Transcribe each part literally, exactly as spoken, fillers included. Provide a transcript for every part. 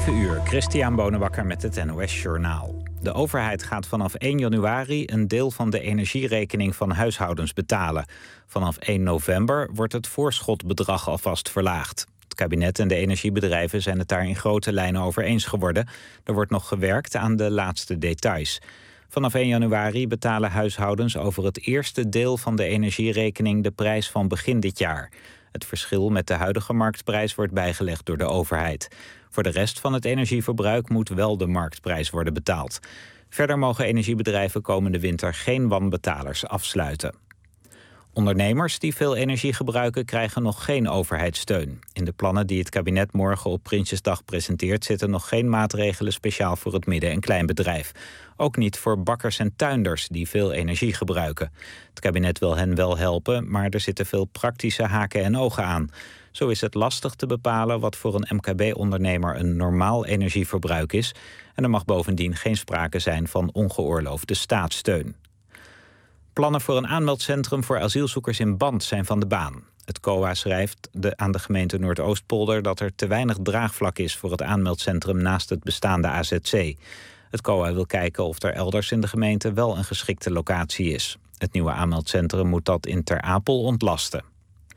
zeven uur, Christian Bonenbakker met het N O S Journaal. De overheid gaat vanaf één januari een deel van de energierekening van huishoudens betalen. Vanaf één november wordt het voorschotbedrag alvast verlaagd. Het kabinet en de energiebedrijven zijn het daar in grote lijnen over eens geworden. Er wordt nog gewerkt aan de laatste details. Vanaf één januari betalen huishoudens over het eerste deel van de energierekening de prijs van begin dit jaar. Het verschil met de huidige marktprijs wordt bijgelegd door de overheid. Voor de rest van het energieverbruik moet wel de marktprijs worden betaald. Verder mogen energiebedrijven komende winter geen wanbetalers afsluiten. Ondernemers die veel energie gebruiken krijgen nog geen overheidssteun. In de plannen die het kabinet morgen op Prinsjesdag presenteert zitten nog geen maatregelen speciaal voor het midden- en kleinbedrijf. Ook niet voor bakkers en tuinders die veel energie gebruiken. Het kabinet wil hen wel helpen, maar er zitten veel praktische haken en ogen aan. Zo is het lastig te bepalen wat voor een M K B-ondernemer een normaal energieverbruik is. En er mag bovendien geen sprake zijn van ongeoorloofde staatssteun. Plannen voor een aanmeldcentrum voor asielzoekers in Band zijn van de baan. Het C O A schrijft de, aan de gemeente Noordoostpolder dat er te weinig draagvlak is voor het aanmeldcentrum naast het bestaande A Z C. Het C O A wil kijken of er elders in de gemeente wel een geschikte locatie is. Het nieuwe aanmeldcentrum moet dat in Ter Apel ontlasten.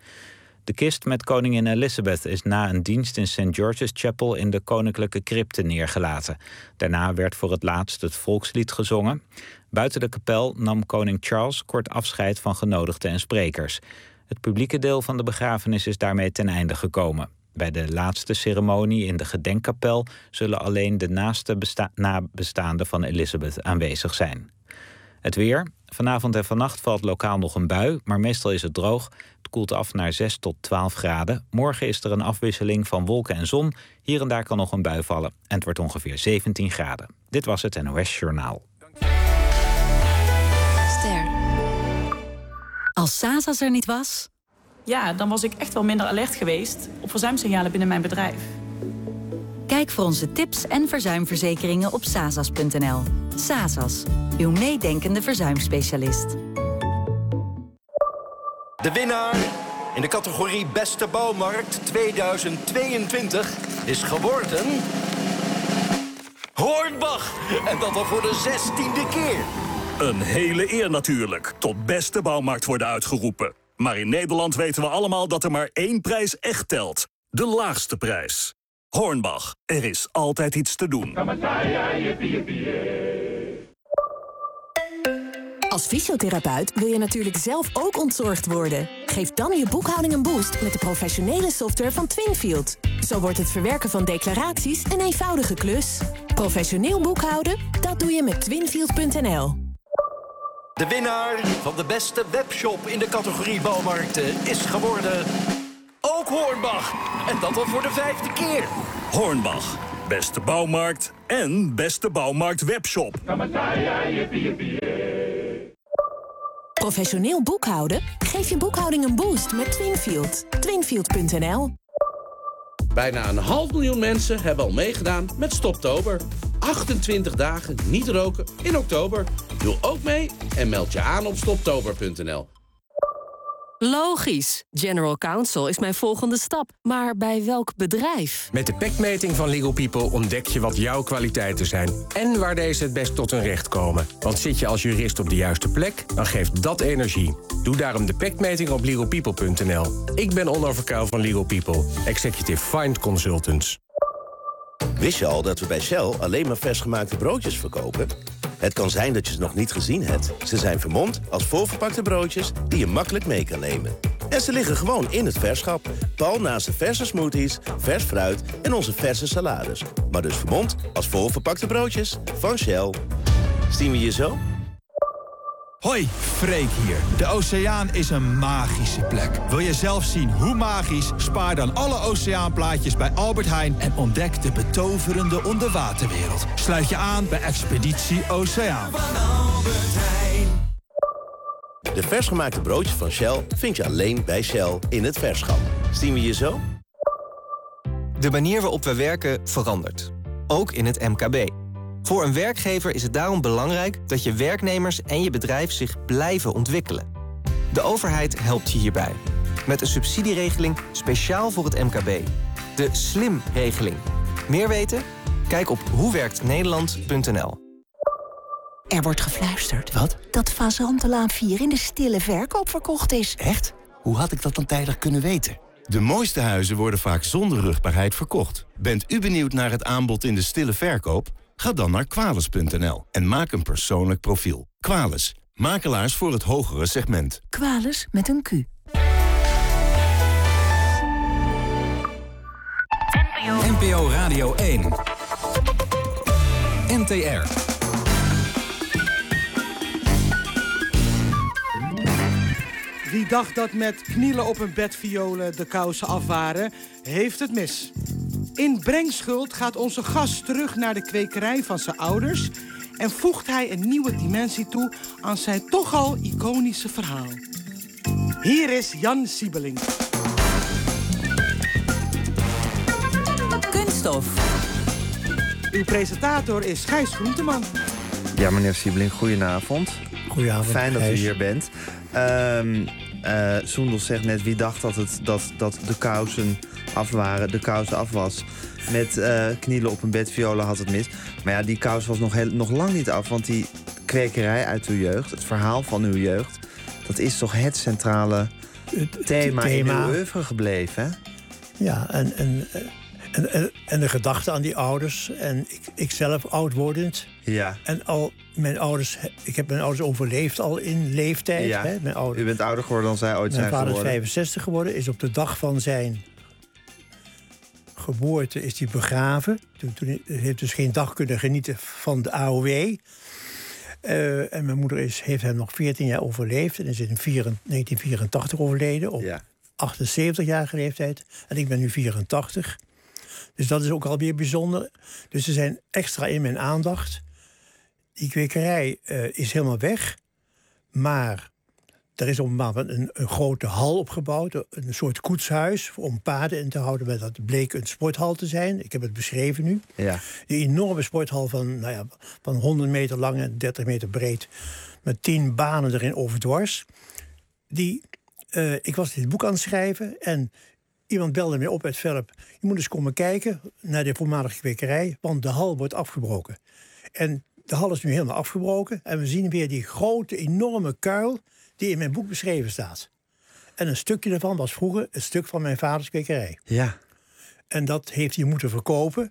De kist met koningin Elizabeth is na een dienst in Saint George's Chapel in de koninklijke crypte neergelaten. Daarna werd voor het laatst het volkslied gezongen. Buiten de kapel nam koning Charles kort afscheid van genodigden en sprekers. Het publieke deel van de begrafenis is daarmee ten einde gekomen. Bij de laatste ceremonie in de gedenkkapel zullen alleen de naaste besta- nabestaanden van Elizabeth aanwezig zijn. Het weer. Vanavond en vannacht valt lokaal nog een bui, maar meestal is het droog. Het koelt af naar zes tot twaalf graden. Morgen is er een afwisseling van wolken en zon. Hier en daar kan nog een bui vallen. En het wordt ongeveer zeventien graden. Dit was het N O S Journaal. Ster. Als Sasas er niet was? Ja, dan was ik echt wel minder alert geweest op verzuimsignalen binnen mijn bedrijf. Kijk voor onze tips en verzuimverzekeringen op sasas punt n l. Sasas, uw meedenkende verzuimspecialist. De winnaar in de categorie Beste Bouwmarkt tweeduizend tweeëntwintig is geworden Hornbach. En dat al voor de zestiende keer. Een hele eer natuurlijk, tot Beste Bouwmarkt worden uitgeroepen. Maar in Nederland weten we allemaal dat er maar één prijs echt telt. De laagste prijs. Hornbach, er is altijd iets te doen. Als fysiotherapeut wil je natuurlijk zelf ook ontzorgd worden. Geef dan je boekhouding een boost met de professionele software van Twinfield. Zo wordt het verwerken van declaraties een eenvoudige klus. Professioneel boekhouden, dat doe je met twinfield punt n l. De winnaar van de beste webshop in de categorie bouwmarkten is geworden ook Hornbach. En dat al voor de vijfde keer. Hornbach, beste bouwmarkt en beste bouwmarkt webshop. Professioneel boekhouden? Geef je boekhouding een boost met Twinfield. twinfield punt n l. Bijna een half miljoen mensen hebben al meegedaan met Stoptober. achtentwintig dagen niet roken in oktober. Doe ook mee en meld je aan op stoptober punt n l. Logisch. General Counsel is mijn volgende stap. Maar bij welk bedrijf? Met de P E C-meting van Legal People ontdek je wat jouw kwaliteiten zijn en waar deze het best tot hun recht komen. Want zit je als jurist op de juiste plek, dan geeft dat energie. Doe daarom de P E C-meting op legal people punt n l. Ik ben Onno Verkuil van Legal People, Executive Find Consultants. Wist je al dat we bij Shell alleen maar versgemaakte broodjes verkopen? Het kan zijn dat je ze nog niet gezien hebt. Ze zijn vermomd als voorverpakte broodjes die je makkelijk mee kan nemen. En ze liggen gewoon in het verschap. Pal naast de verse smoothies, vers fruit en onze verse salades. Maar dus vermomd als voorverpakte broodjes van Shell. Zien we je zo? Hoi, Freek hier. De oceaan is een magische plek. Wil je zelf zien hoe magisch? Spaar dan alle oceaanplaatjes bij Albert Heijn en ontdek de betoverende onderwaterwereld. Sluit je aan bij Expeditie Oceaan. De versgemaakte broodjes van Shell vind je alleen bij Shell in het verschap. Zien we je zo? De manier waarop we werken verandert. Ook in het M K B. Voor een werkgever is het daarom belangrijk dat je werknemers en je bedrijf zich blijven ontwikkelen. De overheid helpt je hierbij. Met een subsidieregeling speciaal voor het M K B. De SLIM-regeling. Meer weten? Kijk op hoe werkt nederland punt n l. Er wordt gefluisterd. Wat? Dat Fazantenlaan vier in de stille verkoop verkocht is. Echt? Hoe had ik dat dan tijdig kunnen weten? De mooiste huizen worden vaak zonder rugbaarheid verkocht. Bent u benieuwd naar het aanbod in de stille verkoop? Ga dan naar Quales punt n l en maak een persoonlijk profiel. Quales, makelaars voor het hogere segment. Quales met een Q. N P O Radio één. N T R. Wie dacht dat met knielen op een bed violen de kousen af waren, heeft het mis. In Brengschuld gaat onze gast terug naar de kwekerij van zijn ouders en voegt hij een nieuwe dimensie toe aan zijn toch al iconische verhaal. Hier is Jan Siebelink. Kunststof. Uw presentator is Gijs Groenteman. Ja, meneer Siebelink, goedenavond. Goedenavond, Fijn dat u Gijs. hier bent. Um, uh, Soendel zegt net, wie dacht dat, het, dat, dat de kousen af waren, de kousen af was. Met uh, knielen op een bed, violen had het mis. Maar ja, die kous was nog, heel, nog lang niet af, want die kwekerij uit uw jeugd, het verhaal van uw jeugd, dat is toch het centrale het, thema, thema in uw oeuvre gebleven, hè? Ja, en, en, en, en, en de gedachte aan die ouders. En ik, ik zelf oud wordend. Ja. En al mijn ouders, ik heb mijn ouders overleefd al in leeftijd. Ja. Hè, mijn ouders. U bent ouder geworden dan zij ooit zijn geworden. Mijn vader is vijfenzestig geworden, is op de dag van zijn geboorte is hij begraven. Toen, toen heeft dus geen dag kunnen genieten van de A O W. Uh, en mijn moeder is, heeft hem nog veertien jaar overleefd en is in negentien vierentachtig overleden op ja. achtenzeventigjarige leeftijd. En ik ben nu vierentachtig. Dus dat is ook alweer bijzonder. Dus ze zijn extra in mijn aandacht. Die kwekerij uh, is helemaal weg. Maar er is op een moment een, een grote hal opgebouwd. Een soort koetshuis om paarden in te houden. Maar dat bleek een sporthal te zijn. Ik heb het beschreven nu. Ja. Die enorme sporthal van, nou ja, van honderd meter lang en dertig meter breed. Met tien banen erin overdwars. Die, uh, ik was dit boek aan het schrijven. En iemand belde mij op uit Velp. Je moet eens komen kijken naar de voormalige kwekerij. Want de hal wordt afgebroken. En de hal is nu helemaal afgebroken. En we zien weer die grote, enorme kuil die in mijn boek beschreven staat. En een stukje daarvan was vroeger het stuk van mijn vaders kwekerij. Ja. En dat heeft hij moeten verkopen.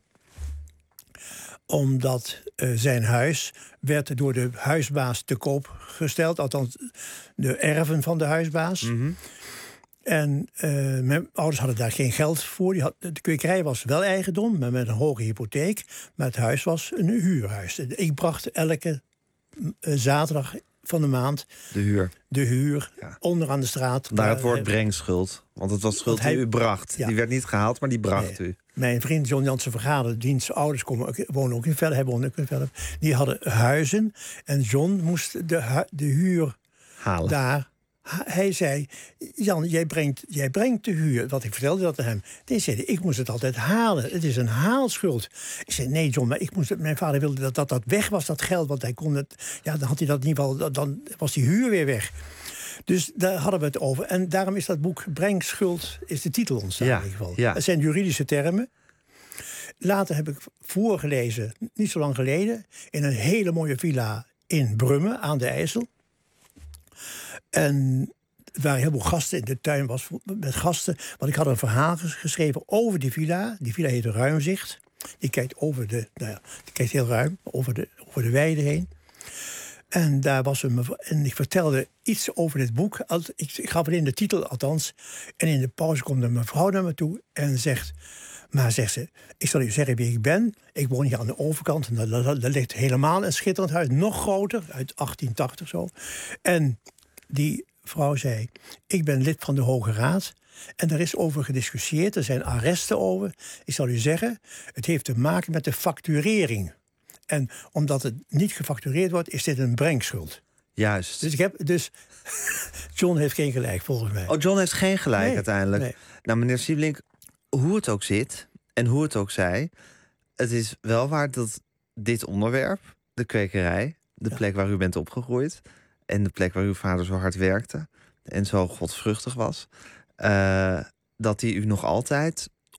Omdat uh, zijn huis werd door de huisbaas te koop gesteld. Althans, de erven van de huisbaas. Mm-hmm. En uh, mijn ouders hadden daar geen geld voor. Die had, de kwekerij was wel eigendom, maar met een hoge hypotheek. Maar het huis was een huurhuis. Ik bracht elke uh, zaterdag van de maand de huur, de huur ja. onderaan de straat. Daar het woord brengschuld. Want het was schuld die hij, u bracht. Ja. Die werd niet gehaald, maar die bracht nee. u. Mijn vriend John Jansen Vergade, diens ouders komen, wonen ook in Velp. Hij woonde ook in Velp. Die hadden huizen. En John moest de, de huur halen. Daar. Hij zei, Jan, jij brengt, jij brengt de huur. Wat ik vertelde dat aan hem. Hij zei, ik moest het altijd halen. Het is een haalschuld. Ik zei, nee John, maar ik moest het, mijn vader wilde dat, dat dat weg was, dat geld. Want hij kon het, ja, dan had hij dat in ieder geval, dan was die huur weer weg. Dus daar hadden we het over. En daarom is dat boek Brengschuld, is de titel ontstaan ja, in ieder geval. Ja. Dat zijn juridische termen. Later heb ik voorgelezen, niet zo lang geleden, in een hele mooie villa in Brummen aan de IJssel. En er waren heel veel gasten in de tuin, was met gasten. Want ik had een verhaal geschreven over die villa. Die villa heet Ruimzicht. Die kijkt over de, nou ja, die kijkt heel ruim over de, over de weide heen. En daar was een mevrouw, en ik vertelde iets over dit boek. Ik, ik gaf het in de titel althans. En in de pauze komt een mevrouw naar me toe en zegt, maar zegt ze, ik zal u zeggen wie ik ben. Ik woon hier aan de overkant. En daar, daar, daar ligt helemaal een schitterend huis, nog groter, uit achttien tachtig zo. En die vrouw zei, ik ben lid van de Hoge Raad. En er is over gediscussieerd, er zijn arresten over. Ik zal u zeggen, het heeft te maken met de facturering. En omdat het niet gefactureerd wordt, is dit een brengschuld. Juist. Dus, ik heb, dus John heeft geen gelijk, volgens mij. Oh, John heeft geen gelijk nee, uiteindelijk. Nee. Nou, meneer Siebelink, hoe het ook zit en hoe het ook zij, het is wel waar dat dit onderwerp, de kwekerij, de ja. plek waar u bent opgegroeid en de plek waar uw vader zo hard werkte en zo godvruchtig was, uh, dat die u nog altijd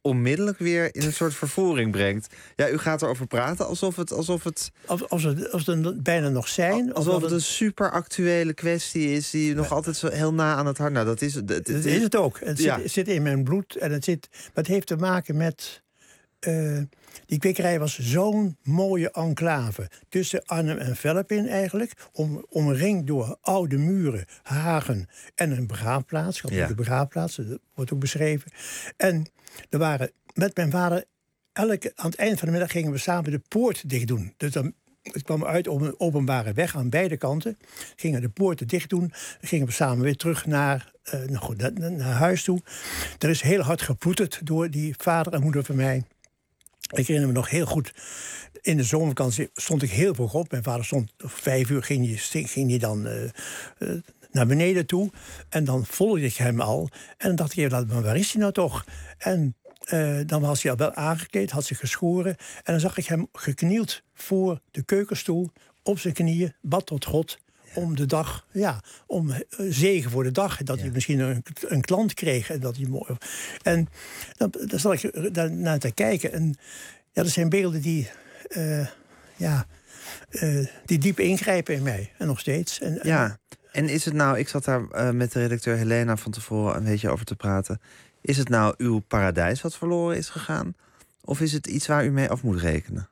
onmiddellijk weer in een soort vervoering brengt. Ja, u gaat erover praten alsof het... Alsof het, Als, als we als we er bijna nog zijn. alsof het het een super actuele kwestie is die nog altijd zo heel na aan het hart... Nou, dat is het. Dat is het ook. Het Ja. zit, het zit in mijn bloed. En het, zit, maar het heeft te maken met... Uh, die kwekerij was zo'n mooie enclave. Tussen Arnhem en Vellepin eigenlijk. Om, omringd door oude muren, hagen en een begraafplaats. Ja. De begraafplaats, dat wordt ook beschreven. En er waren met mijn vader... Elke, aan het eind van de middag gingen we samen de poort dicht doen. Dus dan, het kwam uit op een openbare weg aan beide kanten. Gingen de poorten dicht doen. Dan gingen we samen weer terug naar, uh, nou goed, naar, naar huis toe. Er is heel hard geploeterd door die vader en moeder van mij. Ik herinner me nog heel goed, in de zomervakantie stond ik heel vroeg op. Mijn vader stond om vijf uur, ging hij, ging hij dan uh, uh, naar beneden toe. En dan volgde ik hem al. En dan dacht ik even, maar waar is hij nou toch? En uh, dan was hij al wel aangekleed, had zich geschoren. En dan zag ik hem geknield voor de keukenstoel, op zijn knieën, bad tot God... om de dag, ja, om uh, zegen voor de dag. Dat ja. hij misschien een, een klant kreeg. En, dat hij mooi, en dan, dan zal ik daar naar te kijken. En ja, dat zijn beelden die, uh, ja, uh, die diep ingrijpen in mij. En nog steeds. En, ja, en is het nou, ik zat daar uh, met de redacteur Helena van tevoren een beetje over te praten. Is het nou uw paradijs wat verloren is gegaan? Of is het iets waar u mee af moet rekenen?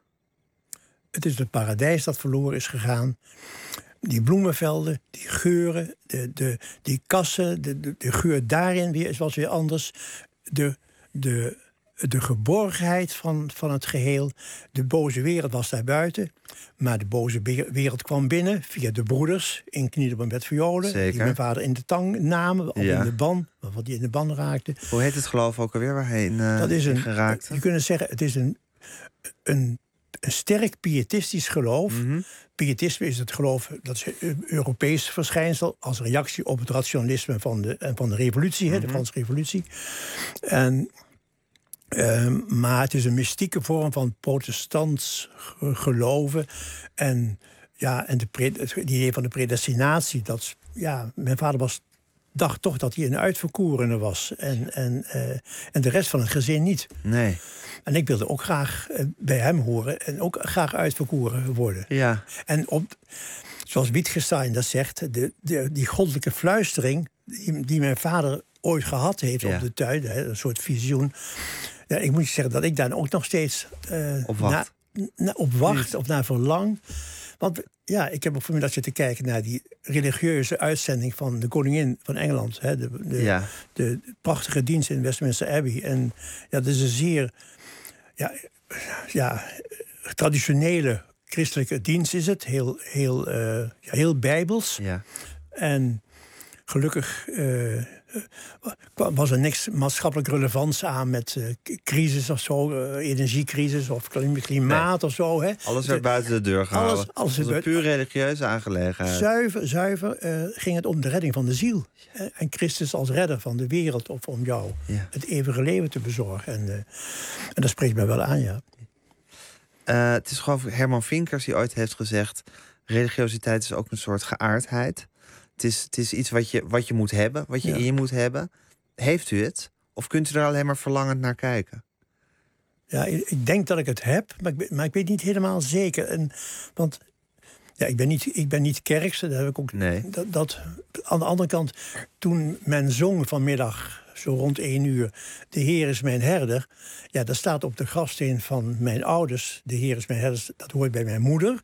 Het is het paradijs dat verloren is gegaan. Die bloemenvelden, die geuren, de, de, die kassen, de, de, de geur daarin weer, was weer anders. De, de, de geborgenheid van, van het geheel. De boze wereld was daar buiten. Maar de boze wereld kwam binnen via de broeders in Knielen met violen. Zeker. Die mijn vader in de tang namen, of ja. in de ban, wat die in de ban raakte. Hoe heet het geloof ook alweer waar hij in, uh, dat is een, geraakt? Je kunt zeggen, het is een... een Een sterk pietistisch geloof. Mm-hmm. Pietisme is het geloof, dat is een Europees verschijnsel... als reactie op het rationalisme van de, van de revolutie, mm-hmm. hè, de Franse revolutie. En, uh, maar het is een mystieke vorm van protestants geloven. En, ja, en de pre, het idee van de predestinatie. Dat, ja, mijn vader was... dacht toch dat hij een uitverkorene was. En, en, uh, en de rest van het gezin niet. Nee. En ik wilde ook graag uh, bij hem horen. En ook graag uitverkoren worden. Ja. En op, zoals Wittgenstein dat zegt... De, de, die goddelijke fluistering... Die, die mijn vader ooit gehad heeft ja. op de tuin. Hè, een soort visioen. Ja, ik moet je zeggen dat ik daar ook nog steeds... Uh, op wacht. Na, na, op wacht of naar verlang. Want ja, ik heb ook vanmiddag zitten kijken naar die religieuze uitzending van de koningin van Engeland. Hè, de, de, ja. de, de prachtige dienst in Westminster Abbey. En ja, dat is een zeer ja, ja, traditionele christelijke dienst is het. Heel, heel, uh, ja, heel bijbels. Ja. En gelukkig uh, was er niks maatschappelijk relevants aan met uh, crisis of zo, uh, energiecrisis of klimaat nee. of zo. Hè. Alles werd buiten de deur gehouden. Alles, alles was een puur religieuze aangelegenheid. Zuiver, zuiver uh, ging het om de redding van de ziel. Ja. En Christus als redder van de wereld of om jou ja. het eeuwige leven te bezorgen. En, uh, en dat spreekt mij wel aan, ja. Uh, het is gewoon Herman Vinkers die ooit heeft gezegd... religiositeit is ook een soort geaardheid. Het is, het is iets wat je, wat je moet hebben, wat je ja. in je moet hebben. Heeft u het? Of kunt u er alleen maar verlangend naar kijken? Ja, ik denk dat ik het heb, maar ik, maar ik weet niet helemaal zeker. En, want ja, ik ben niet, ik ben niet kerks, dat heb ik ook. Nee. Dat, dat, aan de andere kant, toen men zong vanmiddag, zo rond één uur... De Heer is mijn herder. Ja, dat staat op de grafsteen van mijn ouders. De Heer is mijn herder, dat hoort bij mijn moeder.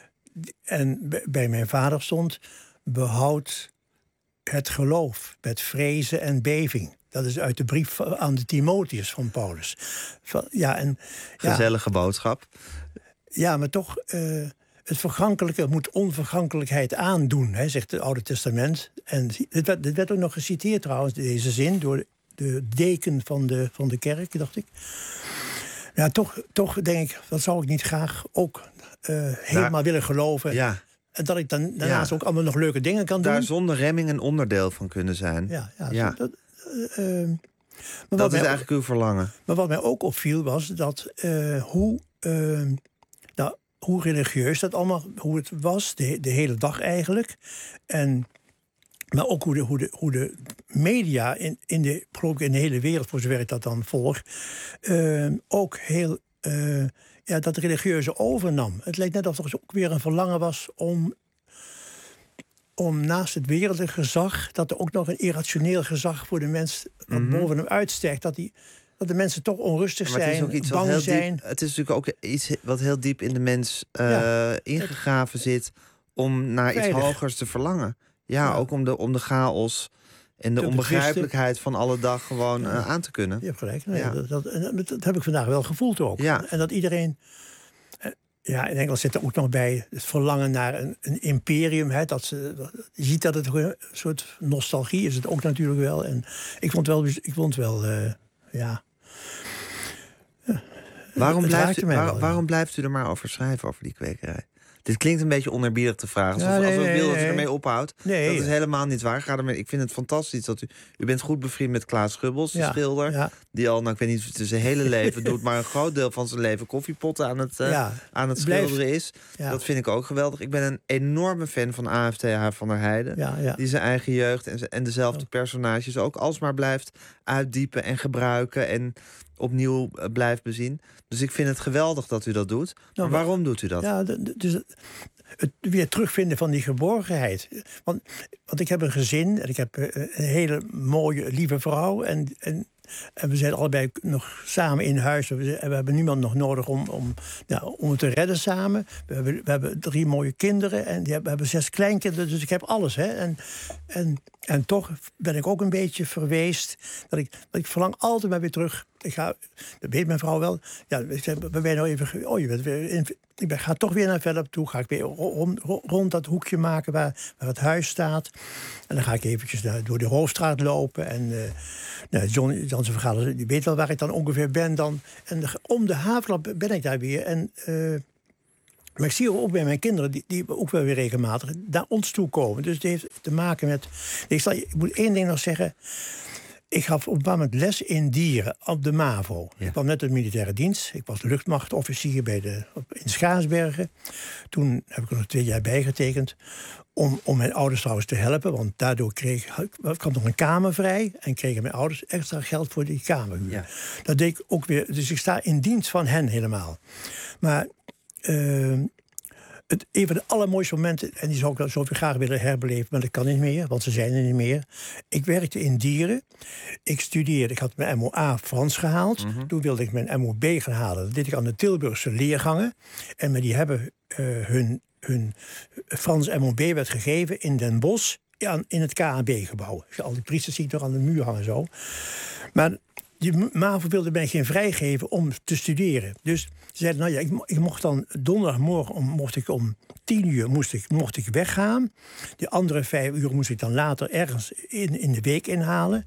En bij mijn vader stond... behoud het geloof met vrezen en beving. Dat is uit de brief aan de Timotheus van Paulus. Van, ja, en, Gezellige ja, boodschap. Ja, maar toch, uh, het vergankelijke moet onvergankelijkheid aandoen, hè, zegt het Oude Testament. En dit werd, dit werd ook nog geciteerd trouwens, deze zin, door de deken van de, van de kerk, dacht ik. Ja, toch, toch denk ik, dat zou ik niet graag ook uh, helemaal nou, willen geloven. Ja. En dat ik dan daarnaast ja. ook allemaal nog leuke dingen kan doen. Daar zonder remming een onderdeel van kunnen zijn. Ja, ja, ja. Dat, uh, uh, maar dat is eigenlijk uw verlangen. Maar wat mij ook opviel was dat uh, hoe, uh, nou, hoe religieus dat allemaal, hoe het was, de, de hele dag eigenlijk. En Maar ook hoe de, hoe de, hoe de media in, in, de, in de hele wereld, voor zover ik dat dan volg, uh, ook heel uh, ja, dat religieuze overnam. Het lijkt net alsof er ook weer een verlangen was om, om naast het wereldlijke gezag, dat er ook nog een irrationeel gezag voor de mens wat mm-hmm. boven hem uitstijgt. Dat, die, dat de mensen toch onrustig maar zijn, het is ook iets bang heel zijn. Diep, het is natuurlijk ook iets wat heel diep in de mens uh, ja, ingegraven zit om naar Veilig. iets hogers te verlangen. Ja, ja, ook om de, om de chaos en de Tot onbegrijpelijkheid de van alle dag gewoon ja. uh, aan te kunnen. Je hebt gelijk. Nee, ja. dat, dat, dat, dat heb ik vandaag wel gevoeld ook. Ja. En dat iedereen... Ja, in Engeland zit er ook nog bij het verlangen naar een, een imperium. Hè, dat ze, dat, je ziet dat het een soort nostalgie is het ook natuurlijk wel. En ik vond wel, ik vond wel, uh, ja... Waarom blijft, u, waar, wel, waarom ja. blijft u er maar over schrijven, over die kwekerij? Dit klinkt een beetje onerbiedig te vragen. Alsof, ja, nee, alsof ik wil nee, dat u ermee ophoudt. Nee, dat is helemaal niet waar. Ga ermee, ik vind het fantastisch dat u... U bent goed bevriend met Klaas Schubbels, de ja, schilder. Ja. Die al, nou, ik weet niet of het zijn hele leven doet... maar een groot deel van zijn leven koffiepotten aan het, uh, ja, aan het schilderen blijft, is. Ja. Dat vind ik ook geweldig. Ik ben een enorme fan van A F T H van der Heijden. Ja, ja. Die zijn eigen jeugd en, en dezelfde ja. personages ook alsmaar blijft uitdiepen en gebruiken... en opnieuw uh, blijft bezien. Dus ik vind het geweldig dat u dat doet. Maar nou, waarom doet u dat? Ja, dus het weer terugvinden van die geborgenheid. Want, want ik heb een gezin en ik heb een hele mooie, lieve vrouw. En, en, en we zijn allebei nog samen in huis. En we hebben niemand nog nodig om, om, nou, om het te redden samen. We hebben, we hebben drie mooie kinderen en die hebben, we hebben zes kleinkinderen. Dus ik heb alles. Hè. En, en, en toch ben ik ook een beetje verweest. Dat ik, dat ik verlang altijd maar weer terug. Ik ga, dat weet mijn vrouw wel. Ja, we zijn nou even. Oh, je bent weer in, ik ben, ga toch weer naar Velp toe. Ga ik weer rond, rond dat hoekje maken waar, waar het huis staat. En dan ga ik eventjes naar, door de Hoofdstraat lopen. En uh, nou, John, John zijn vergadering, die weet wel waar ik dan ongeveer ben dan. En de, om de Havelap ben ik daar weer. En, uh, maar ik zie ook bij mijn kinderen, die, die ook wel weer regelmatig naar ons toe komen. Dus het heeft te maken met. Ik, zal, ik moet één ding nog zeggen. Ik gaf op een bepaald moment les in dieren op de MAVO. Ja. Ik kwam net uit de militaire dienst. Ik was luchtmachtofficier bij de, in Schaarsbergen. Toen heb ik er nog twee jaar bijgetekend. Om, om mijn ouders trouwens te helpen. Want daardoor kreeg, kwam nog een kamer vrij. En kregen mijn ouders extra geld voor die kamerhuur. Ja. Dat deed ik ook weer. Dus ik sta in dienst van hen helemaal. Maar... Uh, Het, een van de allermooiste momenten, en die zou ik wel zoveel graag willen herbeleven, maar dat kan niet meer, want ze zijn er niet meer. Ik werkte in dieren. Ik studeerde, ik had mijn M O A Frans gehaald. Mm-hmm. Toen wilde ik mijn M O B gaan halen. Dat deed ik aan de Tilburgse leergangen. En maar die hebben uh, hun, hun Frans M O B werd gegeven in Den Bosch, in het K A B-gebouw. Al die priesters zie ik nog aan de muur hangen zo. Maar die MAVO wilde mij geen vrijgeven om te studeren. Dus ze zeiden, nou ja, ik, ik mocht dan donderdagmorgen om, mocht ik om tien uur moest ik, mocht ik weggaan. Die andere vijf uur moest ik dan later ergens in, in de week inhalen.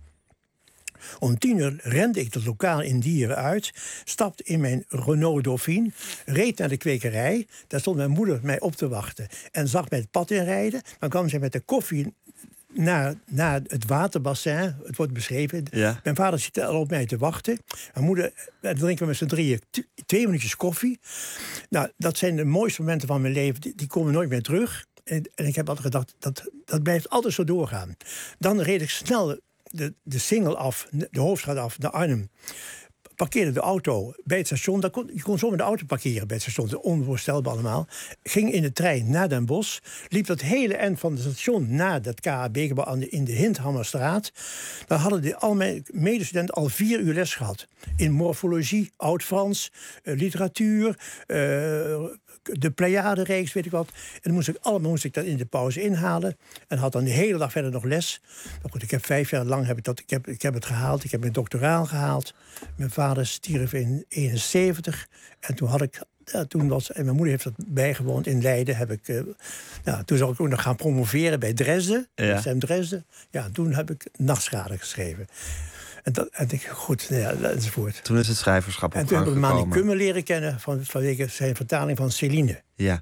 Om tien uur rende ik het lokaal in Dieren uit, stapte in mijn Renault Dauphine, reed naar de kwekerij. Daar stond mijn moeder mij op te wachten en zag mij het pad inrijden. Dan kwam ze met de koffie naar, naar het waterbassin, het wordt beschreven. Ja. Mijn vader zit al op mij te wachten. Mijn moeder, dan drinken we met z'n drieën t- twee minuutjes koffie. Nou, dat zijn de mooiste momenten van mijn leven. Die, die komen nooit meer terug. En, en ik heb altijd gedacht, dat, dat blijft altijd zo doorgaan. Dan reed ik snel de, de Singel af, de Hoofdstraat af, naar Arnhem. Parkeerde de auto bij het station. Daar kon, je kon zo met de auto parkeren bij het station. Dat is onvoorstelbaar allemaal. Ging in de trein naar Den Bosch. Liep dat hele eind van het station naar dat K A B-gebouw in de Hindhammerstraat. Daar hadden die, al mijn medestudenten al vier uur les gehad. In morfologie, oud-Frans, uh, literatuur, uh, de Pleiadenreeks, weet ik wat. En dan moest ik allemaal moest ik dat in de pauze inhalen. En had dan de hele dag verder nog les. Maar goed, ik heb vijf jaar lang heb ik dat, ik heb, ik heb het gehaald. Ik heb mijn doctoraal gehaald. Mijn vader stierf in eenenzeventig. En toen had ik, ja, toen was, en mijn moeder heeft dat bijgewoond in Leiden. Heb ik, uh, ja, toen zou ik ook nog gaan promoveren bij Dresden. Ja. Bij Dresden. Ja, toen heb ik Nachtschade geschreven. En dat, en ik, goed, ja, enzovoort. Toen is het schrijverschap op gang gekomen. En toen heb ik Mani Kummer leren kennen van, vanwege zijn vertaling van Celine. Ja.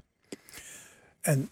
En,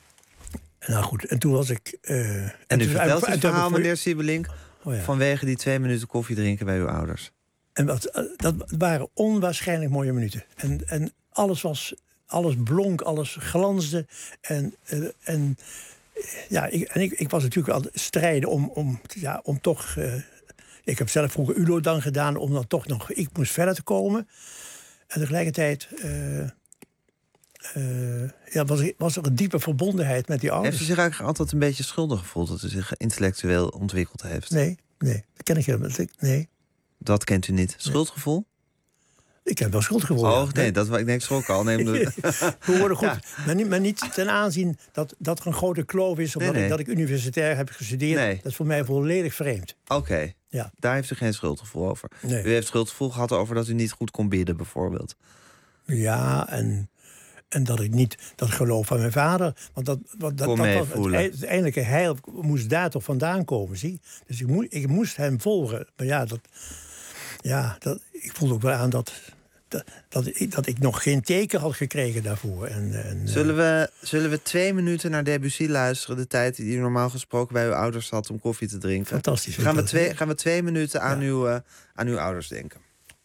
nou goed, en toen was ik... Uh, en, en u toen, vertelt en, het en, verhaal, meneer Siebelink, oh ja. vanwege die twee minuten koffie drinken bij uw ouders. En wat, dat waren onwaarschijnlijk mooie minuten. En, en alles was, alles blonk, alles glansde. En, uh, en ja, ik, en ik, ik was natuurlijk aan het strijden om, om, ja, om toch... Uh, ik heb zelf vroeger U L O dan gedaan om dan toch nog... Ik moest verder te komen. En tegelijkertijd... Uh, uh, ja, was, er, was er een diepe verbondenheid met die ouders. Heeft u zich eigenlijk altijd een beetje schuldig gevoeld... dat u zich intellectueel ontwikkeld heeft? Nee, nee. Dat ken ik helemaal niet. Nee. Dat kent u niet? Schuldgevoel? Ik heb wel schuldgevoel. Oh, ja. nee, dat ik denk ik ook al. Neem de... We worden goed. Ja. Maar, niet, maar niet ten aanzien dat, dat er een grote kloof is... omdat nee, nee. ik, dat ik universitair heb gestudeerd. Nee. Dat is voor mij volledig vreemd. Oké, okay. ja. Daar heeft u geen schuldgevoel over. Nee. U heeft schuldgevoel gehad over dat u niet goed kon bidden, bijvoorbeeld. Ja, en, en dat ik niet dat geloof van mijn vader... want dat, wat, dat, dat was het, het eindelijke heil moest daar toch vandaan komen, zie. Dus ik, mo, ik moest hem volgen. Maar ja, dat, ja dat, ik voelde ook wel aan dat... Dat, dat, ik, dat ik nog geen teken had gekregen daarvoor. En, en, zullen, we, zullen we twee minuten naar Debussy luisteren... de tijd die u normaal gesproken bij uw ouders had om koffie te drinken? Fantastisch. Gaan we twee, gaan we twee minuten aan, ja. uw, uh, aan uw ouders denken.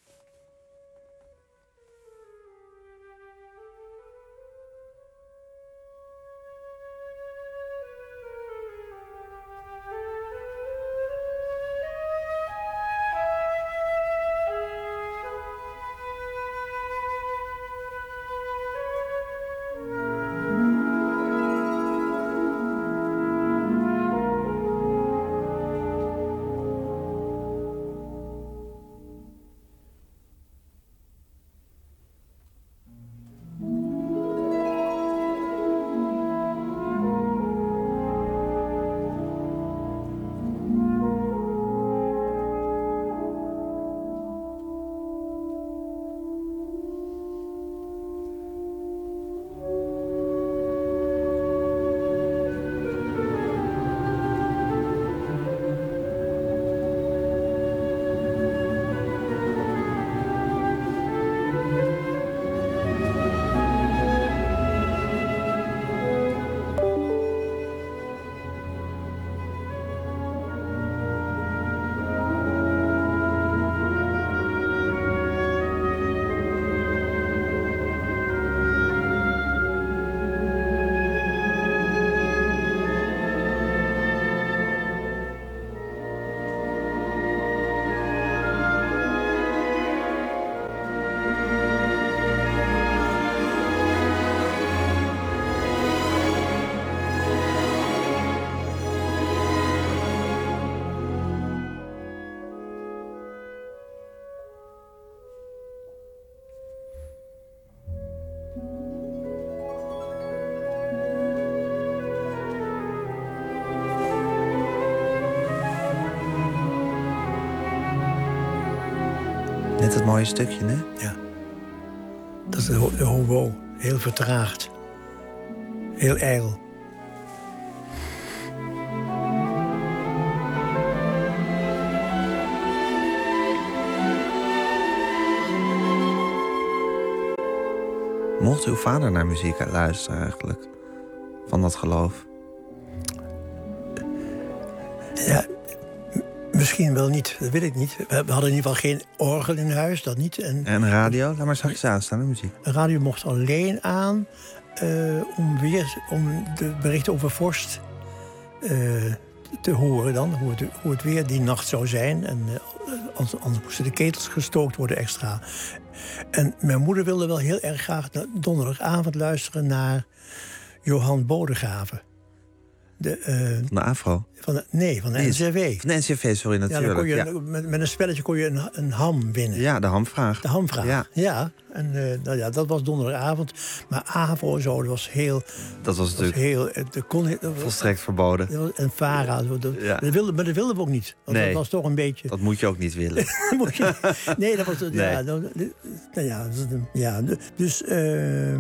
Net het mooie stukje, hè? Ja. Dat is de, ho- de hobo. Heel vertraagd. Heel ijl. Mocht uw vader naar muziek luisteren eigenlijk? Van dat geloof? Ja, misschien wel niet. Dat weet ik niet. We hadden in ieder geval geen orgel in huis, dat niet. En, en radio? Laat maar zachtjes aanstaan, de muziek. De radio mocht alleen aan uh, om, weer, om de berichten over vorst uh, te horen dan. Hoe het, hoe het weer die nacht zou zijn. En uh, anders, anders moesten de ketels gestookt worden extra. En mijn moeder wilde wel heel erg graag donderdagavond luisteren naar Johan Bodegraven. De, uh, van de AVRO? Van de, nee, van de nee, N C V. Van de N C V, sorry, natuurlijk. Ja, dan kon je, ja. met, met een spelletje kon je een, een ham winnen. Ja, de hamvraag. De hamvraag, ja. ja. En uh, nou ja, dat was donderdagavond. Maar AVRO zo, dat was heel... Dat was natuurlijk heel, dat kon, dat was, volstrekt verboden. En VARA, dat, ja. dat wilde, maar dat wilden we ook niet. Want nee, dat was toch een beetje... Dat moet je ook niet willen. moet je, nee, dat was... Nee. Ja, dat, nou ja, ja, dus... Uh,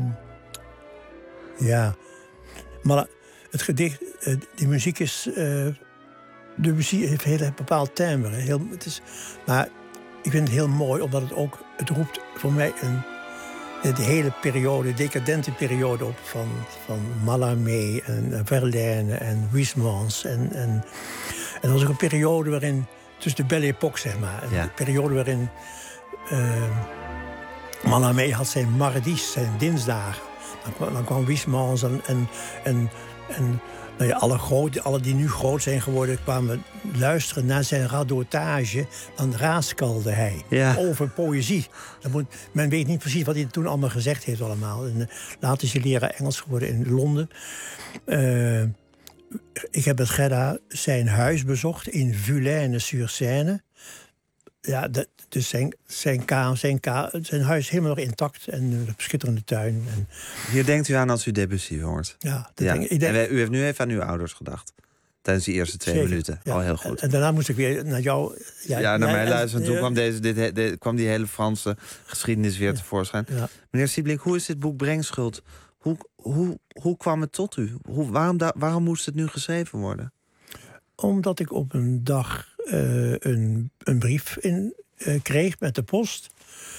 ja, maar... Het gedicht, uh, die muziek is... Uh, de muziek heeft een heel bepaald timbre. Heel, het is, maar ik vind het heel mooi, omdat het ook... Het roept voor mij een... De hele periode, decadente periode op... van, van Mallarmé en uh, Verlaine en Huysmans. En, en, en dat was ook een periode waarin... Tussen de Belle Époque, zeg maar. Ja. Een periode waarin... Uh, Mallarmé had zijn mardis, zijn dinsdagen. Dan, dan kwam Huysmans en... en En, en Nou ja, alle, groot, alle die nu groot zijn geworden kwamen luisteren naar zijn radotage. Dan raaskalde hij Ja. over poëzie. Dat moet, men weet niet precies wat hij toen allemaal gezegd heeft allemaal. En, uh, later is hij leraar Engels geworden in Londen. Uh, ik heb met Gerda zijn huis bezocht in Vulaines-sur-Seine. Ja, de, dus zijn, zijn, ka, zijn, ka, zijn huis is helemaal nog intact en een schitterende tuin. En, Hier denkt u aan als u Debussy hoort. Ja, dat ja. Denk, ik denk, en u heeft nu even aan uw ouders gedacht. Tijdens die eerste twee zeker, minuten. Ja. Al heel goed. En, en daarna moest ik weer naar jou... Ja, ja naar jij, mij luisteren. En toen uh, kwam, deze, dit, dit, kwam die hele Franse geschiedenis weer ja. tevoorschijn. Ja. Meneer Siebelink, hoe is dit boek Brengschuld? Hoe, hoe, hoe kwam het tot u? Hoe, waarom, da, waarom moest het nu geschreven worden? Omdat ik op een dag uh, een, een brief in, uh, kreeg met de post.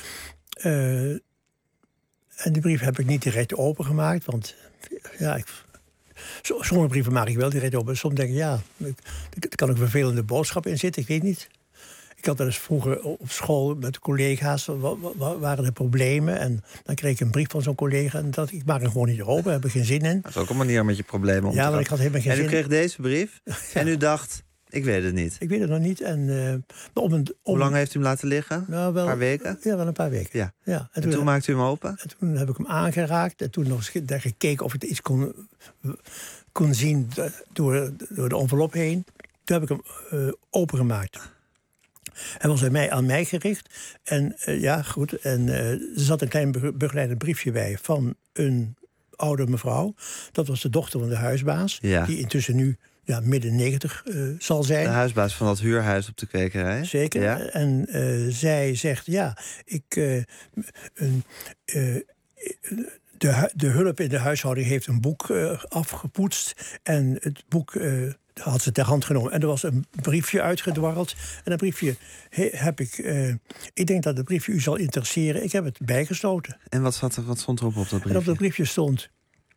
Uh, en die brief heb ik niet direct opengemaakt. Want ja, ik, sommige brieven maak ik wel direct open. Soms denk ik, ja, er kan een vervelende boodschap in zitten. Ik weet niet. Ik had wel eens vroeger op school met de collega's, wa, wa, waren er problemen. En dan kreeg ik een brief van zo'n collega. En dat, ik maak hem gewoon niet open, daar heb ik geen zin in. Dat is ook een manier met je problemen om ja, te maar ik had helemaal geen en zin. En u kreeg deze brief ja. En u dacht, ik weet het niet. Ik weet het nog niet. En, uh, op een, op Hoe lang heeft u hem laten liggen? Nou, wel, een paar weken? Ja, wel een paar weken. Ja. Ja, en, en toen, toen maakte u hem open? En toen heb ik hem aangeraakt. En toen nog eens gekeken of ik iets kon, kon zien door, door de envelop heen. Toen heb ik hem uh, opengemaakt. Hij was aan mij, aan mij gericht. En uh, ja, goed. En uh, er zat een klein begeleidend briefje bij van een oude mevrouw. Dat was de dochter van de huisbaas. Ja. Die intussen nu ja, midden negentig uh, zal zijn. De huisbaas van dat huurhuis op de kwekerij. Zeker. Ja. En uh, zij zegt, ja, ik... Uh, een, uh, de, de hulp in de huishouding heeft een boek uh, afgepoetst. En het boek... Uh, had ze ter hand genomen. En er was een briefje uitgedwarreld. En dat briefje he, heb ik... Uh, ik denk dat het briefje u zal interesseren. Ik heb het bijgesloten. En wat, zat er, wat stond erop op dat briefje? En op dat briefje stond...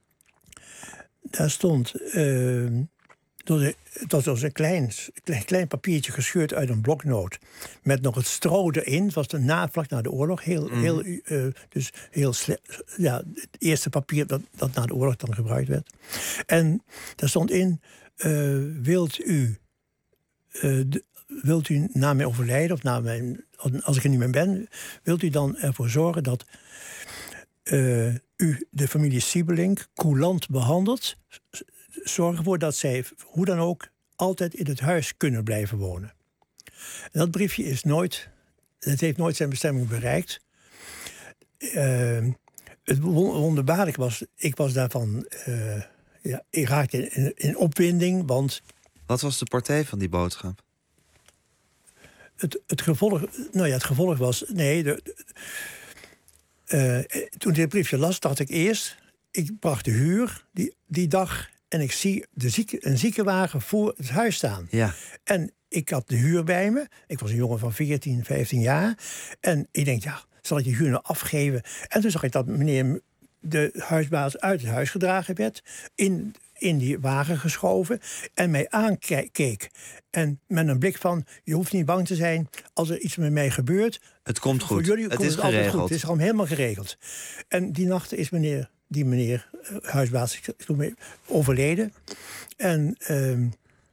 Daar stond... Uh, de, het was een klein, klein papiertje gescheurd uit een bloknoot. Met nog het stro erin. Het was de na, vlak na de oorlog. Heel, mm. heel, uh, dus heel slecht. Ja, het eerste papier dat, dat na de oorlog dan gebruikt werd. En daar stond in... Uh, wilt u uh, de, wilt u na mijn overlijden of na mijn, als ik er niet meer ben, wilt u dan ervoor zorgen dat uh, u de familie Siebelink coulant behandelt, zorg ervoor dat zij hoe dan ook altijd in het huis kunnen blijven wonen. En dat briefje is nooit, het heeft nooit zijn bestemming bereikt. Uh, het wonderbaarlijke was, ik was daarvan. Uh, Ja, ik raakte in, in opwinding, want... Wat was de portée van die boodschap? Het, het, gevolg, nou ja, het gevolg was... Nee, de, de, uh, toen ik dit briefje las, dacht ik eerst... Ik bracht de huur die, die dag en ik zie de zieke, een ziekenwagen voor het huis staan. Ja. En ik had de huur bij me. Ik was een jongen van veertien, vijftien jaar. En ik denk, ja, zal ik die huur nou afgeven? En toen zag ik dat meneer... de huisbaas uit het huis gedragen werd, in, in die wagen geschoven en mij aankeek. En met een blik van, je hoeft niet bang te zijn als er iets met mij gebeurt. Het komt goed, voor jullie het komt is het altijd geregeld. goed. Het is gewoon helemaal geregeld. En die nacht is meneer, die meneer uh, huisbaas ik, ik, overleden. En... Uh,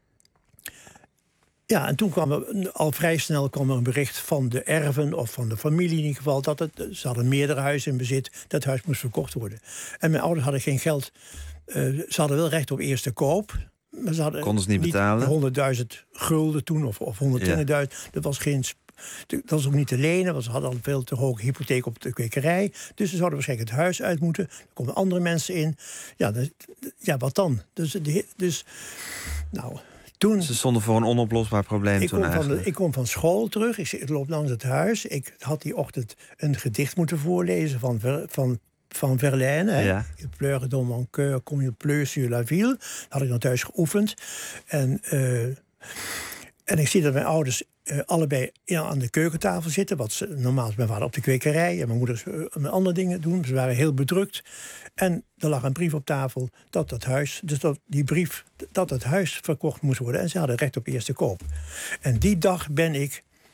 Ja, en toen kwam er al vrij snel kwam er een bericht van de erven of van de familie in ieder geval dat het, ze hadden meerdere huizen in bezit, dat huis moest verkocht worden. En mijn ouders hadden geen geld. Uh, ze hadden wel recht op eerste koop. Maar ze hadden konden ze niet, niet betalen. honderdduizend gulden toen of, of honderdtwintigduizend. Ja. Dat was geen. Dat was ook niet te lenen, want ze hadden al een veel te hoge hypotheek op de kwekerij. Dus ze zouden waarschijnlijk het huis uit moeten. Er komen andere mensen in. Ja, dus, ja wat dan? Dus, de, dus nou. Toen, Ze stonden voor een onoplosbaar probleem ik toen kom eigenlijk. Van de, ik kom van school terug, ik, ik loop langs het huis. Ik had die ochtend een gedicht moeten voorlezen van, van, van Verlaine. Ja. Je pleure dans mon cœur comme il pleut sur la ville. Dat had ik dan thuis geoefend. En, uh, en ik zie dat mijn ouders uh, allebei aan de keukentafel zitten. Wat ze, normaal is mijn vader op de kwekerij en mijn moeder uh, andere dingen doen. Ze waren heel bedrukt. En er lag een brief op tafel dat dat huis, dus dat die brief, dat het huis verkocht moest worden. En ze hadden recht op eerste koop. En die dag ben ik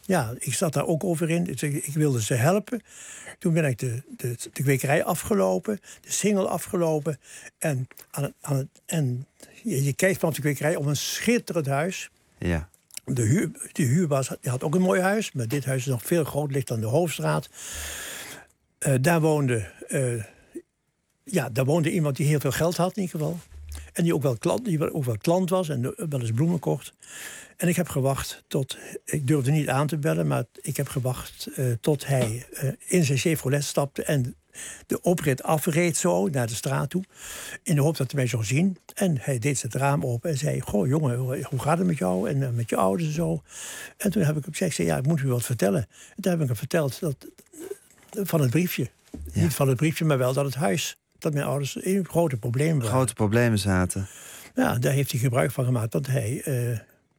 ja, ik zat daar ook over in. Ik wilde ze helpen. Toen ben ik de, de, de kwekerij afgelopen, de singel afgelopen. En, aan het, aan het, en je, je kijkt vanaf de kwekerij om een schitterend huis. Ja. De, huur, de huurbaas die had ook een mooi huis, maar dit huis is nog veel groter, ligt aan de Hoofdstraat. Uh, daar woonde, uh, ja, daar woonde iemand die heel veel geld had in ieder geval. En die ook wel klant, die ook wel klant was en wel eens bloemen kocht. En ik heb gewacht tot, ik durfde niet aan te bellen, maar ik heb gewacht uh, tot hij uh, in zijn Chevrolet stapte en de oprit afreed zo naar de straat toe. In de hoop dat hij mij zou zien. En hij deed het raam open en zei, goh jongen, hoe gaat het met jou en uh, met je ouders en zo. En toen heb ik hem gezegd, ja, ik moet u wat vertellen. En toen heb ik hem verteld dat, van het briefje. Ja. Niet van het briefje, maar wel dat het huis, dat mijn ouders in grote problemen waren. Grote problemen zaten. Ja, daar heeft hij gebruik van gemaakt. Want hij... Uh,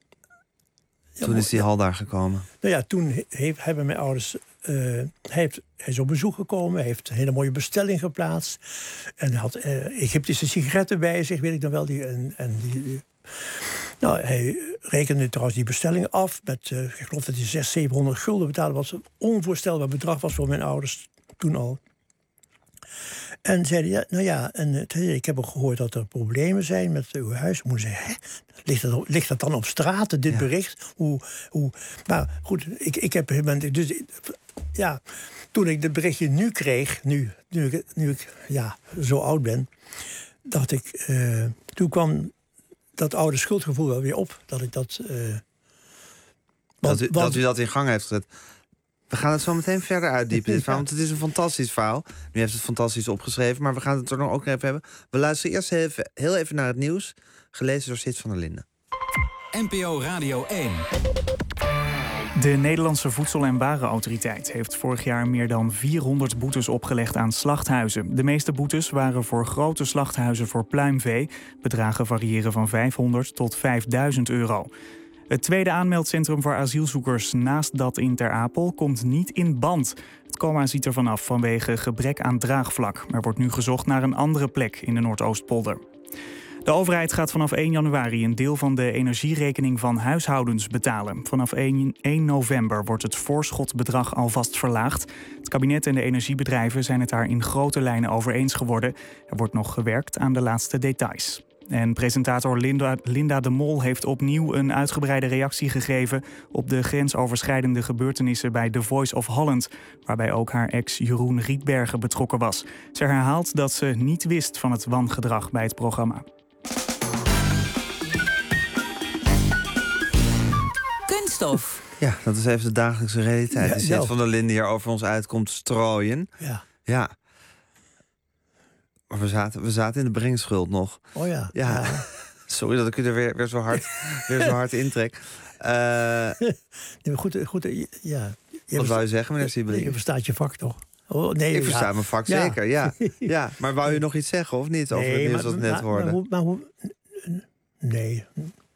toen ja, is hij al daar gekomen. Nou ja, toen heeft, hebben mijn ouders... Uh, hij, heeft, hij is op bezoek gekomen. Hij heeft een hele mooie bestelling geplaatst. En hij had uh, Egyptische sigaretten bij zich, weet ik nog wel. Die, en, en die, die, nou, hij rekende trouwens die bestelling af. Met, uh, ik geloof dat hij zeshonderd, zevenhonderd gulden betaalde. Wat een onvoorstelbaar bedrag was voor mijn ouders toen al. En zeiden, ja, nou ja, en, uh, ik heb ook gehoord dat er problemen zijn met uw huis. Moet ze zeggen, hè? Ligt dat, ligt dat dan op straat, dit ja. bericht? Hoe, hoe, maar goed, ik, ik heb... Dus, ja, toen ik het berichtje nu kreeg, nu, nu, ik, nu ik ja, zo oud ben... dacht ik... Uh, toen kwam dat oude schuldgevoel wel weer op. Dat ik dat... Uh, want, dat, u, want, dat u dat in gang heeft gezet. We gaan het zo meteen verder uitdiepen, dit verhaal, want het is een fantastisch verhaal. Nu heeft het fantastisch opgeschreven, maar we gaan het er nog ook even hebben. We luisteren eerst even, heel even naar het nieuws, gelezen door Sid van der Linden. N P O Radio één. De Nederlandse Voedsel- en Warenautoriteit heeft vorig jaar meer dan vierhonderd boetes opgelegd aan slachthuizen. De meeste boetes waren voor grote slachthuizen voor pluimvee. Bedragen variëren van vijfhonderd tot vijfduizend euro. Het tweede aanmeldcentrum voor asielzoekers naast dat in Ter Apel komt niet in band. Het coma ziet er vanaf vanwege gebrek aan draagvlak. Er wordt nu gezocht naar een andere plek in de Noordoostpolder. De overheid gaat vanaf één januari een deel van de energierekening van huishoudens betalen. Vanaf één november wordt het voorschotbedrag alvast verlaagd. Het kabinet en de energiebedrijven zijn het daar in grote lijnen over eens geworden. Er wordt nog gewerkt aan de laatste details. En presentator Linda, Linda de Mol heeft opnieuw een uitgebreide reactie gegeven op de grensoverschrijdende gebeurtenissen bij The Voice of Holland, waarbij ook haar ex Jeroen Rietbergen betrokken was. Ze herhaalt dat ze niet wist van het wangedrag bij het programma. Kunststof. Ja, dat is even de dagelijkse realiteit. Ja, Die ja. Sid van der Linden hier over ons uit komt strooien. Ja. Ja. Maar we zaten, we zaten in de brengschuld nog. Oh ja. Ja. ja. Sorry dat ik u er weer, weer, zo, hard, weer zo hard intrek. Uh, nee, goed, goed, ja. Je wat wou je zeggen, meneer Siebelink? Je verstaat je vak toch? Oh, nee, ik versta ja. mijn vak ja. zeker, ja. ja. Maar wou u nog iets zeggen of niet over nee, het nieuws dat we net hoorden? Maar, maar hoe... Nee.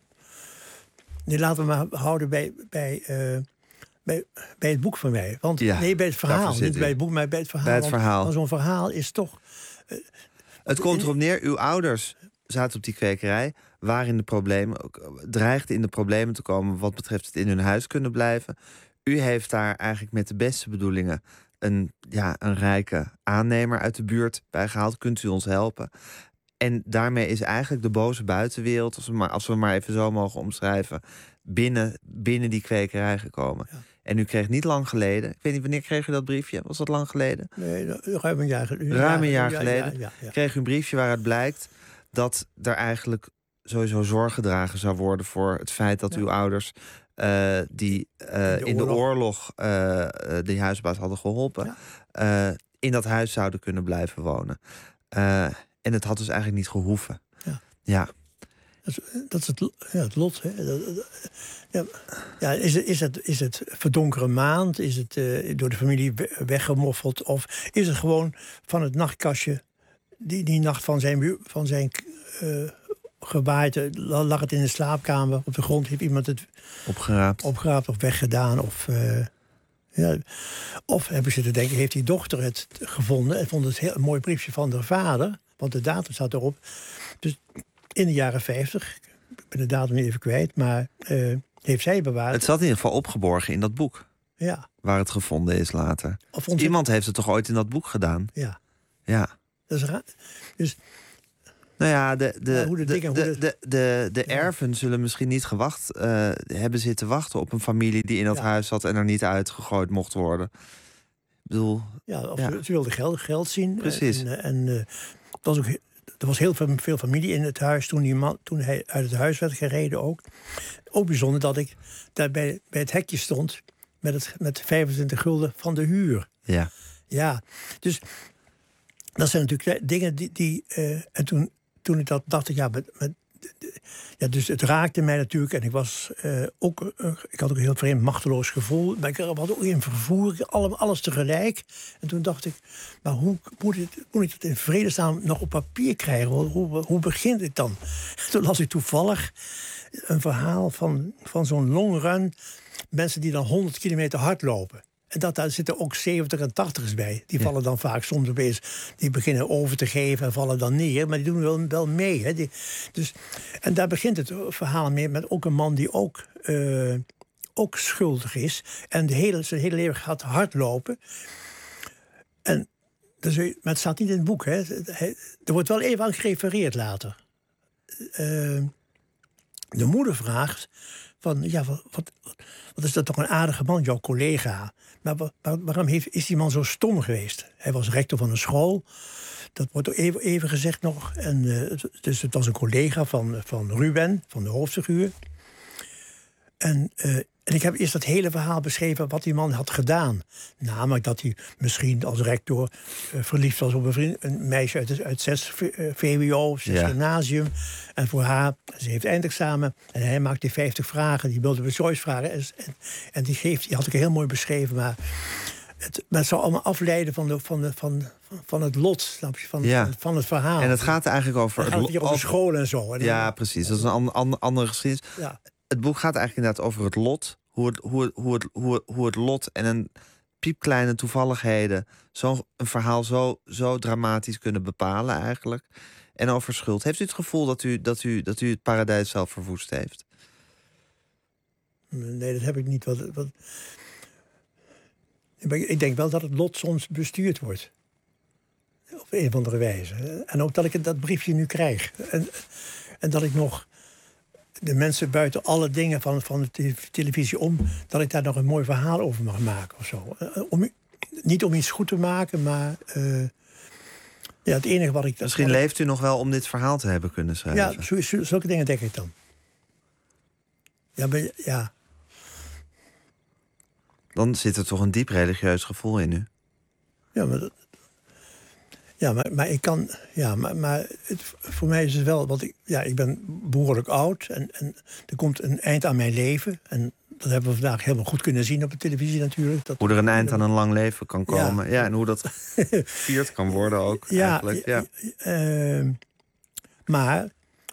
Nee, laten we maar houden bij, bij, uh, bij, bij het boek van mij. Want ja, nee, bij het verhaal. Niet bij het boek, maar bij het verhaal. Bij het verhaal. Want zo'n verhaal is toch... Uh, het komt erop neer, uw ouders zaten op die kwekerij, waren in de problemen, dreigden in de problemen te komen wat betreft het in hun huis kunnen blijven. U heeft daar eigenlijk met de beste bedoelingen een, ja, een rijke aannemer uit de buurt bij gehaald. Kunt u ons helpen? En daarmee is eigenlijk de boze buitenwereld, als we maar, als we maar even zo mogen omschrijven, binnen, binnen die kwekerij gekomen. Ja. En u kreeg niet lang geleden, ik weet niet wanneer kreeg u dat briefje? Was dat lang geleden? Nee, ruim een jaar geleden. Ruim een jaar geleden ja, ja, ja. kreeg u een briefje waaruit blijkt dat er eigenlijk sowieso zorg gedragen zou worden voor het feit dat ja. uw ouders uh, die uh, in de in oorlog, de oorlog uh, die huisbaas hadden geholpen, ja. uh, in dat huis zouden kunnen blijven wonen. Uh, en het had dus eigenlijk niet gehoeven. Ja. ja. Dat is, dat is het, ja, het lot. Hè. Ja, ja, is, het, is, het, is het verdonkere maand? Is het uh, door de familie weggemoffeld? Of is het gewoon van het nachtkastje, die, die nacht van zijn, van zijn uh, gewaaid, lag het in de slaapkamer op de grond, heeft iemand het opgeraapt, opgeraapt of weggedaan? Of, uh, ja, of hebben ze te denken, heeft die dochter het gevonden en vond het heel, een mooi briefje van de vader, want de datum staat erop. Dus in de jaren vijftig, ik ben de datum niet even kwijt, maar uh, heeft zij bewaard. Het zat in ieder geval opgeborgen in dat boek. Ja. Waar het gevonden is later. Of onze... Iemand heeft het toch ooit in dat boek gedaan? Ja. Ja. Dat is raar. Dus... Nou ja, de, de, ja, hoe de, de, dingen, de, hoe de, de, de, de erven zullen misschien niet gewacht uh, hebben zitten wachten op een familie die in dat ja. huis zat en er niet uitgegooid mocht worden. Ik bedoel, ja, of ja. ze wilden geld, geld zien. Precies. En, en uh, het was ook, er was heel veel, veel familie in het huis toen, die man, toen hij uit het huis werd gereden ook. Ook bijzonder dat ik daar bij, bij het hekje stond met, het, met vijfentwintig gulden van de huur. Ja. Ja, dus dat zijn natuurlijk dingen die... die uh, en toen, toen ik dat dacht, ik, ja, met, met, ja, dus het raakte mij natuurlijk. En ik was uh, ook, uh, ik had ook een heel vreemd machteloos gevoel. Maar ik had ook in vervoer, alles tegelijk. En toen dacht ik, maar hoe moet, het, moet ik het in vredesnaam nog op papier krijgen? Hoe, hoe, hoe begint het dan? Toen las ik toevallig een verhaal van, van zo'n longrun. Mensen die dan honderd kilometer hard lopen. En dat, daar zitten ook zeventig en tachtigers bij. Die vallen dan vaak soms opeens... die beginnen over te geven en vallen dan neer. Maar die doen wel, wel mee. Hè. Die, dus, en daar begint het verhaal mee met ook een man die ook, uh, ook schuldig is. En de hele, zijn hele leven gaat hardlopen. En, dus, maar het staat niet in het boek. Hè. Er wordt wel even aan gerefereerd later. Uh, de moeder vraagt... van ja, wat, wat, wat is dat toch een aardige man, jouw collega. Maar waar, waarom heeft, is die man zo stom geweest? Hij was rector van een school. Dat wordt ook even, even gezegd nog. En, uh, dus het was een collega van, van Ruben, van de hoofdfiguur. En, uh, en ik heb eerst dat hele verhaal beschreven wat die man had gedaan. Namelijk dat hij misschien als rector uh, verliefd was op een, vriend, een meisje uit, uit zes V W O, zes ja. gymnasium. En voor haar, ze heeft eindexamen. En hij maakt die vijftig vragen, die multiple choice vragen. En, en, en die, geeft, die had ik heel mooi beschreven. Maar het, maar het zou allemaal afleiden van, de, van, de, van, van het lot, snap je? Van, ja. van, van het verhaal. En het gaat eigenlijk over... Het gaat hier over school en zo. En ja, dan, precies. Dat is een an, an, andere geschiedenis. Ja. Het boek gaat eigenlijk inderdaad over het lot. Hoe het, hoe het, hoe het, hoe het, hoe het lot en een piepkleine toevalligheden... zo'n een verhaal zo, zo dramatisch kunnen bepalen eigenlijk. En over schuld. Heeft u het gevoel dat u, dat u, dat u het paradijs zelf verwoest heeft? Nee, dat heb ik niet. Wat, wat... Ik denk wel dat het lot soms bestuurd wordt. Op een of andere wijze. En ook dat ik dat briefje nu krijg. En, en dat ik nog... de mensen buiten alle dingen van, van de televisie om... dat ik daar nog een mooi verhaal over mag maken of zo. Om, niet om iets goed te maken, maar... Uh, ja, het enige wat ik... Misschien leeft u nog wel om dit verhaal te hebben kunnen schrijven. Ja, zo, zo, zulke dingen denk ik dan. Ja, maar, ja. Dan zit er toch een diep religieus gevoel in u? Ja, maar... Dat, Ja, maar, maar ik kan. Ja, maar, maar het, voor mij is het wel. Want ik, ja, ik ben behoorlijk oud. En, en er komt een eind aan mijn leven. En dat hebben we vandaag helemaal goed kunnen zien op de televisie natuurlijk. Dat, hoe er een eind aan een lang leven kan komen. Ja, ja en hoe dat gevierd kan worden ook. Ja, eigenlijk. Ja. Uh, maar.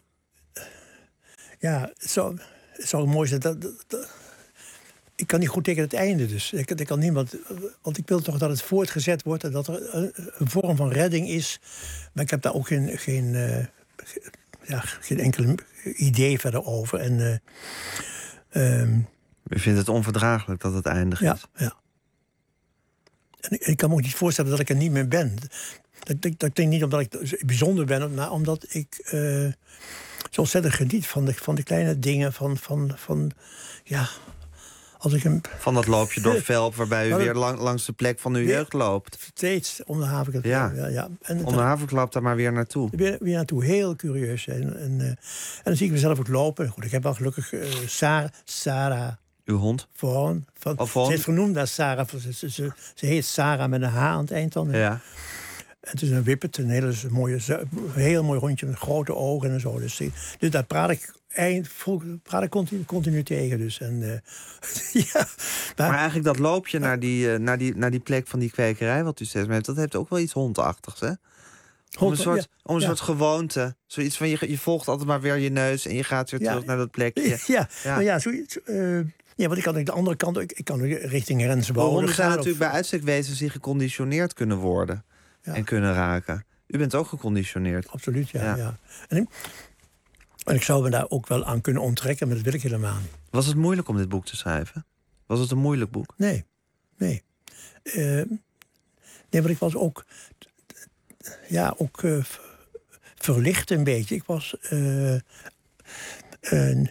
Ja, het zou, het zou mooi zijn. Dat, dat, dat, ik kan niet goed tegen het einde, dus ik, ik kan niemand. Want ik wil toch dat het voortgezet wordt en dat er een, een vorm van redding is. Maar ik heb daar ook geen, geen, uh, ja, geen enkel idee verder over. En, uh, um, U vindt het onverdraaglijk dat het eindig ja, is? Ja. En ik, ik kan me ook niet voorstellen dat ik er niet meer ben. Dat, dat, dat denk niet omdat ik bijzonder ben, maar omdat ik uh, zo ontzettend geniet van de, van de kleine dingen, van, van, van ja. Als ik hem... Van dat loopje door Velp, waarbij u het, weer lang, langs de plek van uw weer, jeugd loopt. Steeds om de havenklap. Ja, ja, ja. En om de havenklap daar maar weer naartoe. Weer, weer naartoe, heel curieus. En, en, uh, en dan zie ik mezelf ook lopen. Goed, ik heb wel gelukkig uh, Sarah, Sarah... Uw hond? Vaughan. Van, oh, Vaughan. Ze is vernoemd naar Sarah. Ze, ze, ze, ze heet Sarah met een H aan het eind dan. Ja. En het is een whippet, een hele mooie, heel mooi hondje met grote ogen en zo. Dus, dus daar praat ik... Eind, praat ik continu, continu tegen. Dus. En, uh, ja, maar, maar eigenlijk dat loopje naar die, uh, naar, die, naar die plek van die kwekerij, wat u zegt, dat heeft ook wel iets hondachtigs, hè? Hond, om een soort, ja, om een ja. soort gewoonte. Zoiets van, je, je volgt altijd maar weer je neus en je gaat weer ja. terug naar dat plekje. Ja, ja. Maar ja, zoiets... Uh, ja, want ik kan ook de andere kant, ik, ik kan richting Renswoude gaan. Honden zijn natuurlijk of... bij uitstek wezens die geconditioneerd kunnen worden. Ja. En kunnen raken. U bent ook geconditioneerd. Absoluut, ja. ja. ja. En ik, En ik zou me daar ook wel aan kunnen onttrekken, maar dat wil ik helemaal niet. Was het moeilijk om dit boek te schrijven? Was het een moeilijk boek? Nee, nee. Uh, nee, maar ik was ook... Ja, ook uh, verlicht een beetje. Ik was... Uh, uh,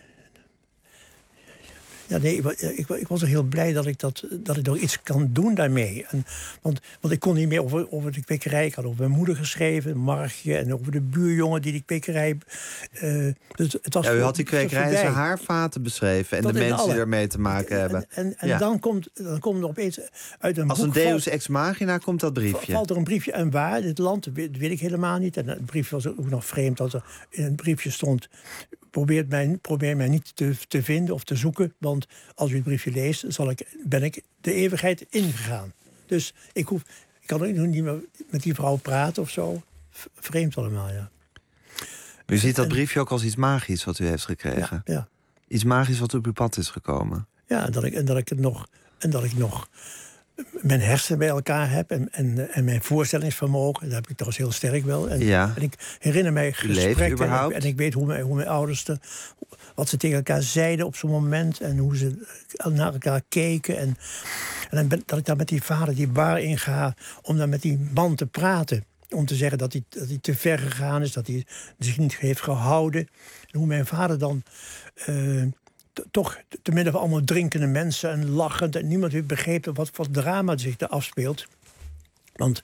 Ja, nee, ik, ik, ik was er heel blij dat ik, dat, dat ik nog iets kan doen daarmee. En, want, want ik kon niet meer over, over de kwekerij. Ik had over mijn moeder geschreven, Margje, en over de buurjongen die die kwekerij... Uh, dus het was ja, u had die kwekerij en zijn haarvaten beschreven. En dat de mensen alle. die ermee te maken hebben. En, en, en ja. dan, komt, dan komt er opeens uit een Als boek... een deus ex machina komt dat briefje. Valt er een briefje en waar, dit land, dat weet ik helemaal niet. En het briefje was ook nog vreemd dat er in het briefje stond... Probeer mij, probeer mij niet te, te vinden of te zoeken. Want als u het briefje leest, zal ik, ben ik de eeuwigheid ingegaan. Dus ik, hoef, ik kan ook niet meer met die vrouw praten of zo. Vreemd allemaal, ja. U ziet dat briefje ook als iets magisch wat u heeft gekregen. Ja, ja. Iets magisch wat op uw pad is gekomen. Ja, en dat ik, en dat ik het nog... En dat ik nog mijn hersenen bij elkaar heb en, en, en mijn voorstellingsvermogen. Dat heb ik trouwens heel sterk wel. En, ja. en ik herinner mij gesprekken en, en ik weet hoe mijn, hoe mijn ouders... De, wat ze tegen elkaar zeiden op zo'n moment en hoe ze naar elkaar keken. En, en dan ben, dat ik daar met die vader die bar in ga om dan met die man te praten. Om te zeggen dat hij, dat hij te ver gegaan is, dat hij zich niet heeft gehouden. En hoe mijn vader dan... Uh, toch te midden van allemaal drinkende mensen en lachend... en niemand heeft begrepen wat voor drama zich er afspeelt. Want,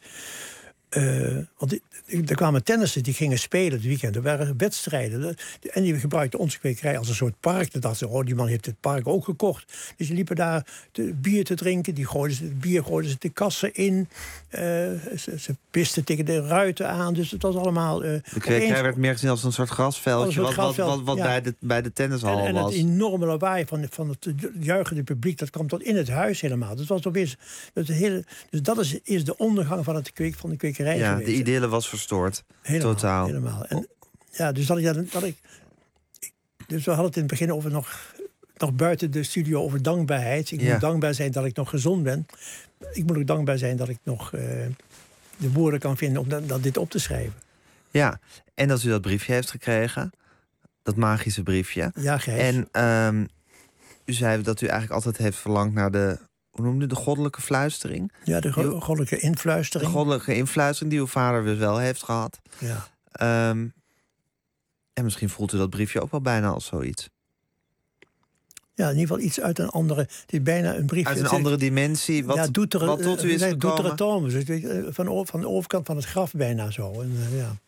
uh, want er kwamen tennissen die gingen spelen het weekend. Er waren wedstrijden. En die gebruikten onze kwekerij als een soort park. Dan dachten ze, oh, die man heeft het park ook gekocht. Dus die liepen daar te, bier te drinken. Die gooiden ze, het bier gooiden ze de kassen in. Uh, ze, ze pisten tegen de ruiten aan. Dus het was allemaal... Uh, de kwekerij werd meer gezien als een soort grasveldje... Een soort wat, grasveld, wat, wat, wat ja. bij de, bij de tennishal was. En, en het enorme lawaai van, van het juichende publiek... dat kwam tot in het huis helemaal. Dat was opeens, dat hele, dus dat is, is de ondergang van, het kweek, van de kwekerij ja, geweest. De idylle was verstoord. Helemaal, totaal. Helemaal. En, ja, dus dat ik, dat ik... Dus we hadden het in het begin over nog... nog buiten de studio over dankbaarheid. Ik ja. moet dankbaar zijn dat ik nog gezond ben. Ik moet ook dankbaar zijn dat ik nog uh, de woorden kan vinden... om dat, dat dit op te schrijven. Ja, en dat u dat briefje heeft gekregen. Dat magische briefje. Ja, Gijs. En um, u zei dat u eigenlijk altijd heeft verlangd naar de... Hoe noemde u de goddelijke fluistering? Ja, de go- goddelijke influistering. De goddelijke influistering die uw vader dus wel heeft gehad. Ja. Um, en misschien voelt u dat briefje ook wel bijna als zoiets. Ja, in ieder geval iets uit een andere... Het is bijna een briefje... Uit een andere dimensie? Wat, ja, doet er, wat tot u is doet er gekomen? Van, van, van de overkant van het graf bijna zo. En, uh, ja.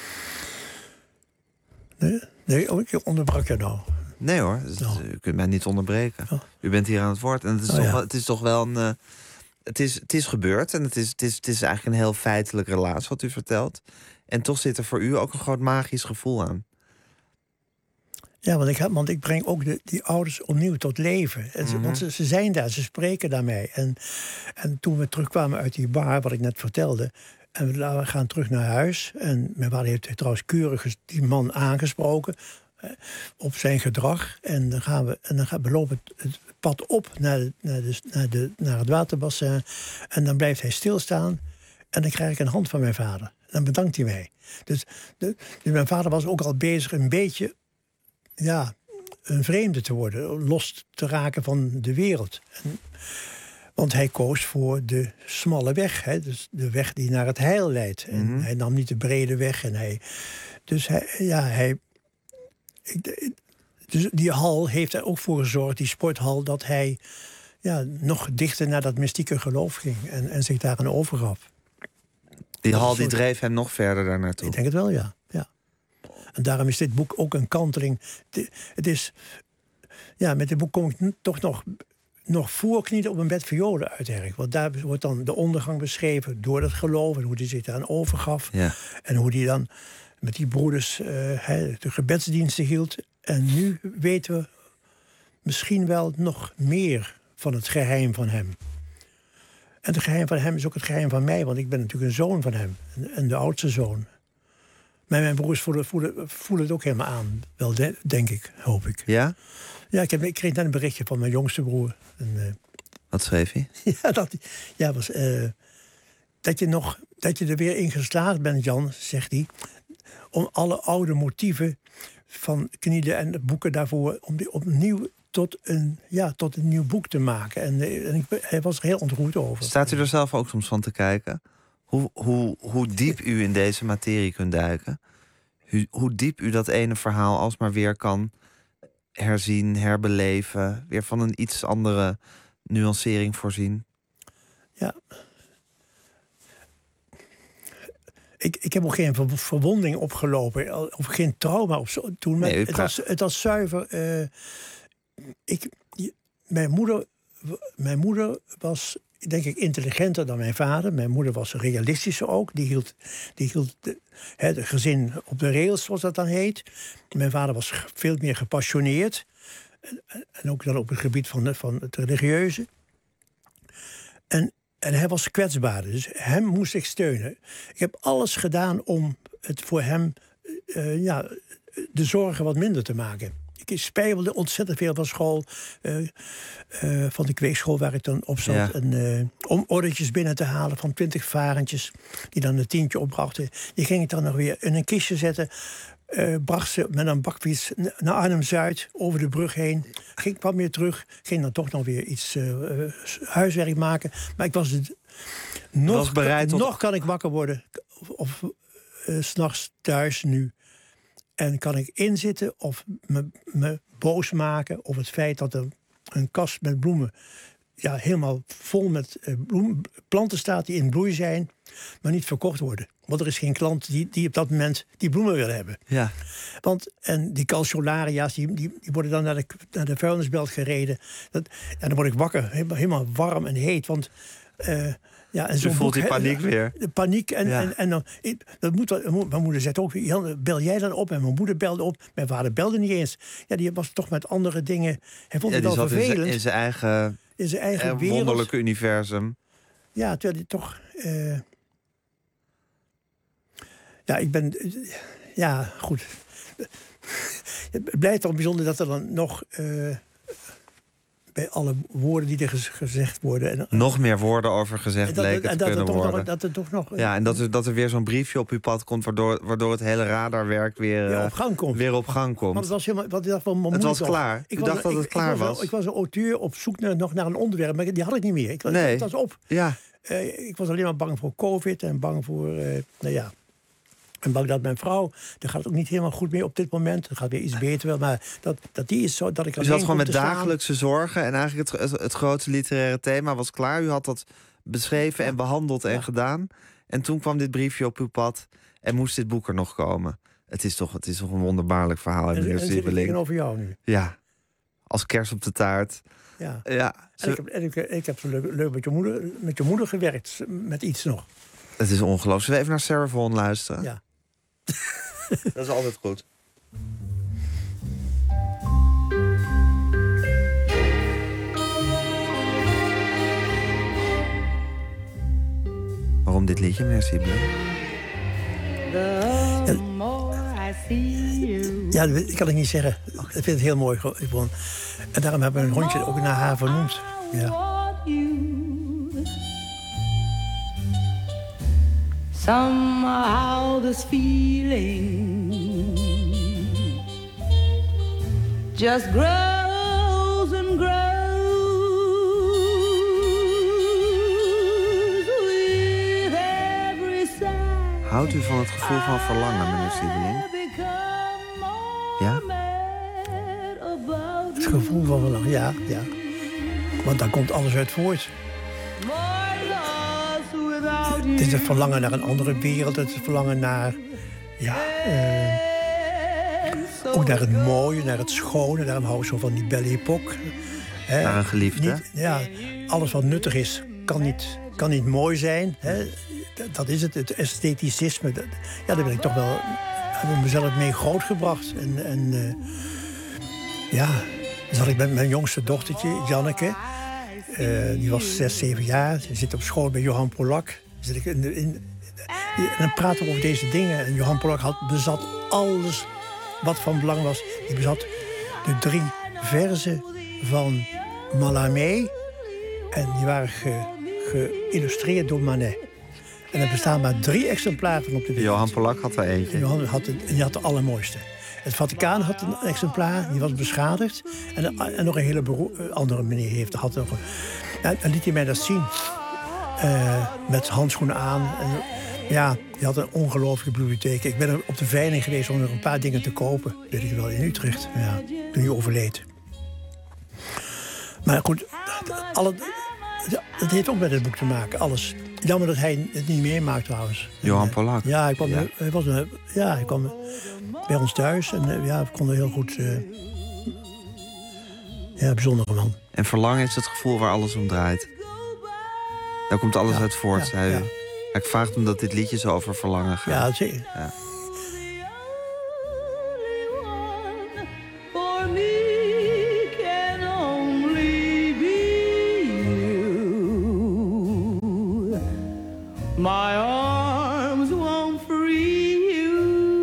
Nee, nee, ik onderbrak je nou. Nee hoor, dus, oh. u kunt mij niet onderbreken. Oh. U bent hier aan het woord. En het is, oh, toch, ja. wel, het is toch wel een... Uh, het, is, het is gebeurd en het is, het, is, het is eigenlijk een heel feitelijk relaas wat u vertelt. En toch zit er voor u ook een groot magisch gevoel aan. Ja, want ik, want ik breng ook de, die ouders opnieuw tot leven. En ze, mm-hmm. Want ze, ze zijn daar, ze spreken daarmee. En, en toen we terugkwamen uit die bar, wat ik net vertelde... en we gaan terug naar huis... en mijn vader heeft trouwens keurig die man aangesproken... Eh, op zijn gedrag. En dan gaan we, en dan gaan we lopen het, het pad op naar, de, naar, de, naar, de, naar het waterbassin... en dan blijft hij stilstaan... en dan krijg ik een hand van mijn vader. Dan bedankt hij mij. Dus, de, dus mijn vader was ook al bezig een beetje... ja, een vreemde te worden, los te raken van de wereld. En, want hij koos voor de smalle weg, hè, dus de weg die naar het heil leidt. En mm-hmm. hij nam niet de brede weg. En hij, dus hij, ja, hij... Ik, dus die hal heeft er ook voor gezorgd, die sporthal... dat hij ja, nog dichter naar dat mystieke geloof ging en, en zich daaraan overgaf. Die hal die dreef hem nog verder daar naartoe? Ik denk het wel, ja. ja. En daarom is dit boek ook een kanteling. Het is... Ja, met dit boek kom ik toch nog, nog voorknielen op een bed violen uit eigenlijk. Want daar wordt dan de ondergang beschreven door dat geloof... en hoe hij zich daaraan overgaf. Ja. En hoe hij dan met die broeders uh, de gebedsdiensten hield. En nu weten we misschien wel nog meer van het geheim van hem. En het geheim van hem is ook het geheim van mij... want ik ben natuurlijk een zoon van hem. En de oudste zoon. Maar mijn broers voelen, voelen, voelen het ook helemaal aan. Wel, de, denk ik, hoop ik. Ja? Ja, ik, heb, ik kreeg net een berichtje van mijn jongste broer. En, uh, Wat schreef hij? ja, dat, ja, was, uh, dat, je nog, dat je er weer in geslaagd bent, Jan, zegt hij... om alle oude motieven van Knielen en de boeken daarvoor... om die opnieuw tot een, ja, tot een nieuw boek te maken. En, en ik, hij was er heel ontroerd over. Staat u er zelf ook soms van te kijken? Hoe, hoe, hoe diep u in deze materie kunt duiken? Hoe, hoe diep u dat ene verhaal alsmaar weer kan herzien, herbeleven... weer van een iets andere nuancering voorzien? Ja... Ik, ik heb ook geen ver, verwonding opgelopen, of geen trauma op zo, toen. Nee, het, was, het was zuiver. Uh, ik, mijn, moeder, mijn moeder was, denk ik, intelligenter dan mijn vader. Mijn moeder was realistischer ook. Die hield, die hield de, het gezin op de rails, zoals dat dan heet. Mijn vader was veel meer gepassioneerd. En, en ook dan op het gebied van, van het religieuze. En... En hij was kwetsbaar, dus hem moest ik steunen. Ik heb alles gedaan om het voor hem uh, ja, de zorgen wat minder te maken. Ik spijbelde ontzettend veel van school, uh, uh, van de kweekschool waar ik dan op zat. Ja. En, uh, om ordentjes binnen te halen van twintig varentjes, die dan een tientje opbrachten. Die ging ik dan nog weer in een kistje zetten. Uh, bracht ze met een bakfiets naar Arnhem-Zuid, over de brug heen. Ging, kwam weer terug, ging dan toch nog weer iets uh, uh, huiswerk maken. Maar ik was het nog, was bereid tot... nog kan ik wakker worden, of uh, 's nachts thuis nu. En kan ik inzitten of me, me boos maken over het feit dat er een kast met bloemen... ja, helemaal vol met uh, bloem, planten staat die in bloei zijn... maar niet verkocht worden. Want er is geen klant die, die op dat moment die bloemen wil hebben. Ja. Want, en die calciolaria's, die, die, die worden dan naar de, naar de vuilnisbelt gereden. Dat, en dan word ik wakker, helemaal, helemaal warm en heet. Want... Uh, ja, en zo voelt die paniek he, weer. De paniek. En, ja. en, en dan, dat moet, mijn moeder zegt ook, bel jij dan op? En mijn moeder belde op. Mijn vader belde niet eens. Ja, die was toch met andere dingen. Hij vond ja, het wel vervelend. In zijn eigen, in zijn eigen eh, wereld. Wonderlijke universum. Ja, terwijl hij toch... Uh, ja, ik ben... Uh, ja, goed. Het blijft toch bijzonder dat er dan nog... Uh, bij alle woorden die er gezegd worden. En, nog meer woorden over gezegd dat, bleken en te dat kunnen er worden. Nog, dat er toch nog... Ja, en dat er, dat er weer zo'n briefje op uw pad komt... waardoor, waardoor het hele radarwerk weer, weer op gang komt. Weer op gang komt. Want het was helemaal... Wat ik dacht, wel het was klaar. Ik dacht was, dat het ik, klaar ik was. was. Ik was een auteur op zoek naar, nog naar een onderwerp, maar die had ik niet meer. Ik was, nee. Het was op. Ja. Uh, ik was alleen maar bang voor COVID en bang voor... Uh, nou ja... En bang dat mijn vrouw, daar gaat het ook niet helemaal goed mee op dit moment. Er gaat weer iets beter wel, maar dat, dat die is zo dat ik... U zat gewoon met dagelijkse zorgen en eigenlijk het, het, het grote literaire thema was klaar. U had dat beschreven en behandeld en ja. gedaan. En toen kwam dit briefje op uw pad en moest dit boek er nog komen. Het is toch, het is toch een wonderbaarlijk verhaal. En, en zit ik tegenover jou nu. Ja, als kers op de taart. Ja, ja. En ik heb, en ik, ik heb zo leuk, leuk met, je moeder, met je moeder gewerkt, met iets nog. Het is ongelooflijk. Zullen we even naar Sarah Vaughan luisteren? Ja. Dat is altijd goed. Waarom dit liedje, merci Blue? Ja, dat kan ik niet zeggen. Ik vind het heel mooi. En daarom hebben we een hondje ook naar haar vernoemd. Ja. Somehow this feeling just grows and grows with every sigh. Houdt u van het gevoel van verlangen, meneer Siebeling? Ja? Het gevoel van verlangen, ja, ja. Want daar komt alles uit voort. Het is het verlangen naar een andere wereld. Het is het verlangen naar... Ja, uh, ook naar het mooie, naar het schone. Daarom hou ik zo van die Belle Époque. Hè. Naar een geliefde. Niet, ja, alles wat nuttig is, kan niet, kan niet mooi zijn. Hè. Dat is het, het estheticisme. Dat, ja, daar ben ik toch wel... heb ik mezelf mee grootgebracht. En, en uh, ja, dan zat ik met mijn jongste dochtertje, Janneke... Uh, die was zes, zeven jaar. Ze zit op school bij Johan Polak. Zit ik in, in, in, en dan praten we over deze dingen. En Johan Polak had, bezat alles wat van belang was. Hij bezat de drie verzen van Mallarmé. En die waren ge, geïllustreerd door Manet. En er bestaan maar drie exemplaren van op de wereld. Johan Polak had er eentje. En Johan had de, en die had de allermooiste. Het Vaticaan had een exemplaar, die was beschadigd. En, en nog een heleboel andere meneer heeft, had nog een... En, en liet hij mij dat zien. Uh, met handschoenen aan. En, ja, die had een ongelooflijke bibliotheek. Ik ben er op de veiling geweest om nog een paar dingen te kopen. Weet ik wel, in Utrecht. Ja, toen hij overleed. Maar goed, alle, dat heeft ook met het boek te maken, alles. Jammer dat hij het niet meemaakt trouwens. Johan Polak. Ja, hij kwam, ja. Hij was een, ja, hij kwam bij ons thuis. En ja, we konden heel goed... Uh, ja, bijzondere man. En verlangen is het gevoel waar alles om draait. Daar komt alles ja, uit voort, ja, zei u. Ja. Ik vraag omdat dit liedje zo over verlangen gaat. Ja, zeker. Ja. My arms won't free you.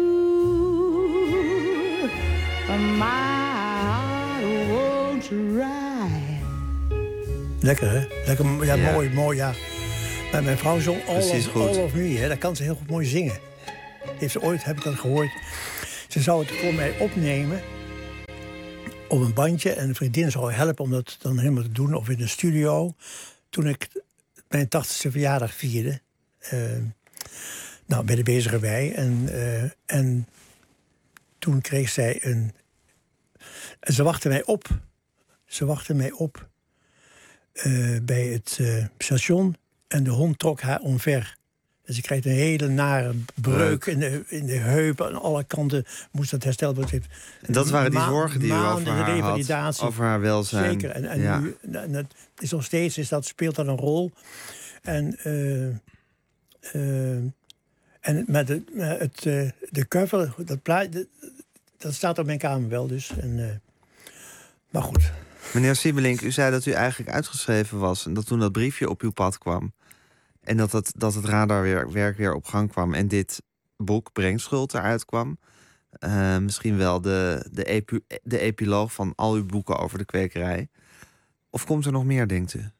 My heart won't try. Lekker, hè? Lekker, ja, ja. mooi, mooi, ja. Maar mijn vrouw zong All, of, All of Me, hè? Dat kan ze heel goed mooi zingen. Heeft ze ooit, heb ik dat gehoord. Ze zou het voor mij opnemen op een bandje. En een vriendin zou helpen om dat dan helemaal te doen. Of in een studio. Toen ik mijn tachtigste verjaardag vierde. Uh, nou, bij de Bezerij. En, uh, en toen kreeg zij een... En ze wachtte mij op. Ze wachtte mij op uh, bij het uh, station. En de hond trok haar omver. Dus ik kreeg een hele nare breuk in de, in de heupen. Aan alle kanten moest dat hersteld worden. En dat waren die zorgen die u over haar had. Over haar welzijn. Zeker. En, en ja. nu, en het is nog steeds, is dat, speelt dat een rol. En... Uh, Uh, en met de, het, uh, de cover, dat, plaat, dat staat op mijn kamer wel dus. En, uh, maar goed. Meneer Siebelink, u zei dat u eigenlijk uitgeschreven was. En dat toen dat briefje op uw pad kwam. En dat het, dat het radarwerk weer op gang kwam. En dit boek, Brengschuld, eruit kwam. Uh, misschien wel de, de, epi, de epiloog van al uw boeken over de kwekerij. Of komt er nog meer, denkt u?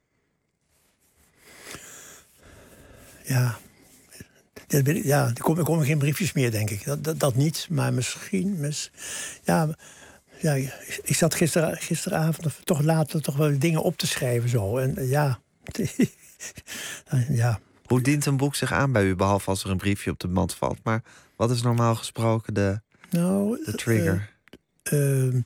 Ja, ja, er komen, er komen geen briefjes meer, denk ik. Dat, dat, dat niet, maar misschien... Mis, ja, ja, ik zat gister, gisteravond toch later toch wel dingen op te schrijven. Zo. En ja, ja. Hoe dient een boek zich aan bij u, behalve als er een briefje op de mat valt? Maar wat is normaal gesproken de, nou, de trigger? Uh, uh,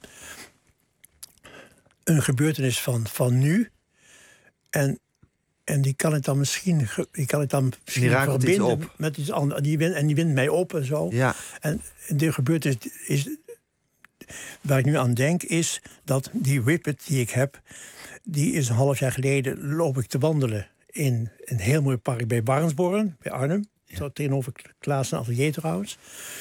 een gebeurtenis van, van nu. En... En die kan ik dan misschien, die kan ik dan misschien verbinden iets op. Met iets anders. Die wint, en die wint mij op en zo. Ja. En de gebeurtenis is, waar ik nu aan denk, is dat die Whippet die ik heb, die is een half jaar geleden loop ik te wandelen in een heel mooi park bij Warnsborn, bij Arnhem. Ja. Zo tegenover Klaas en Atelier trouwens.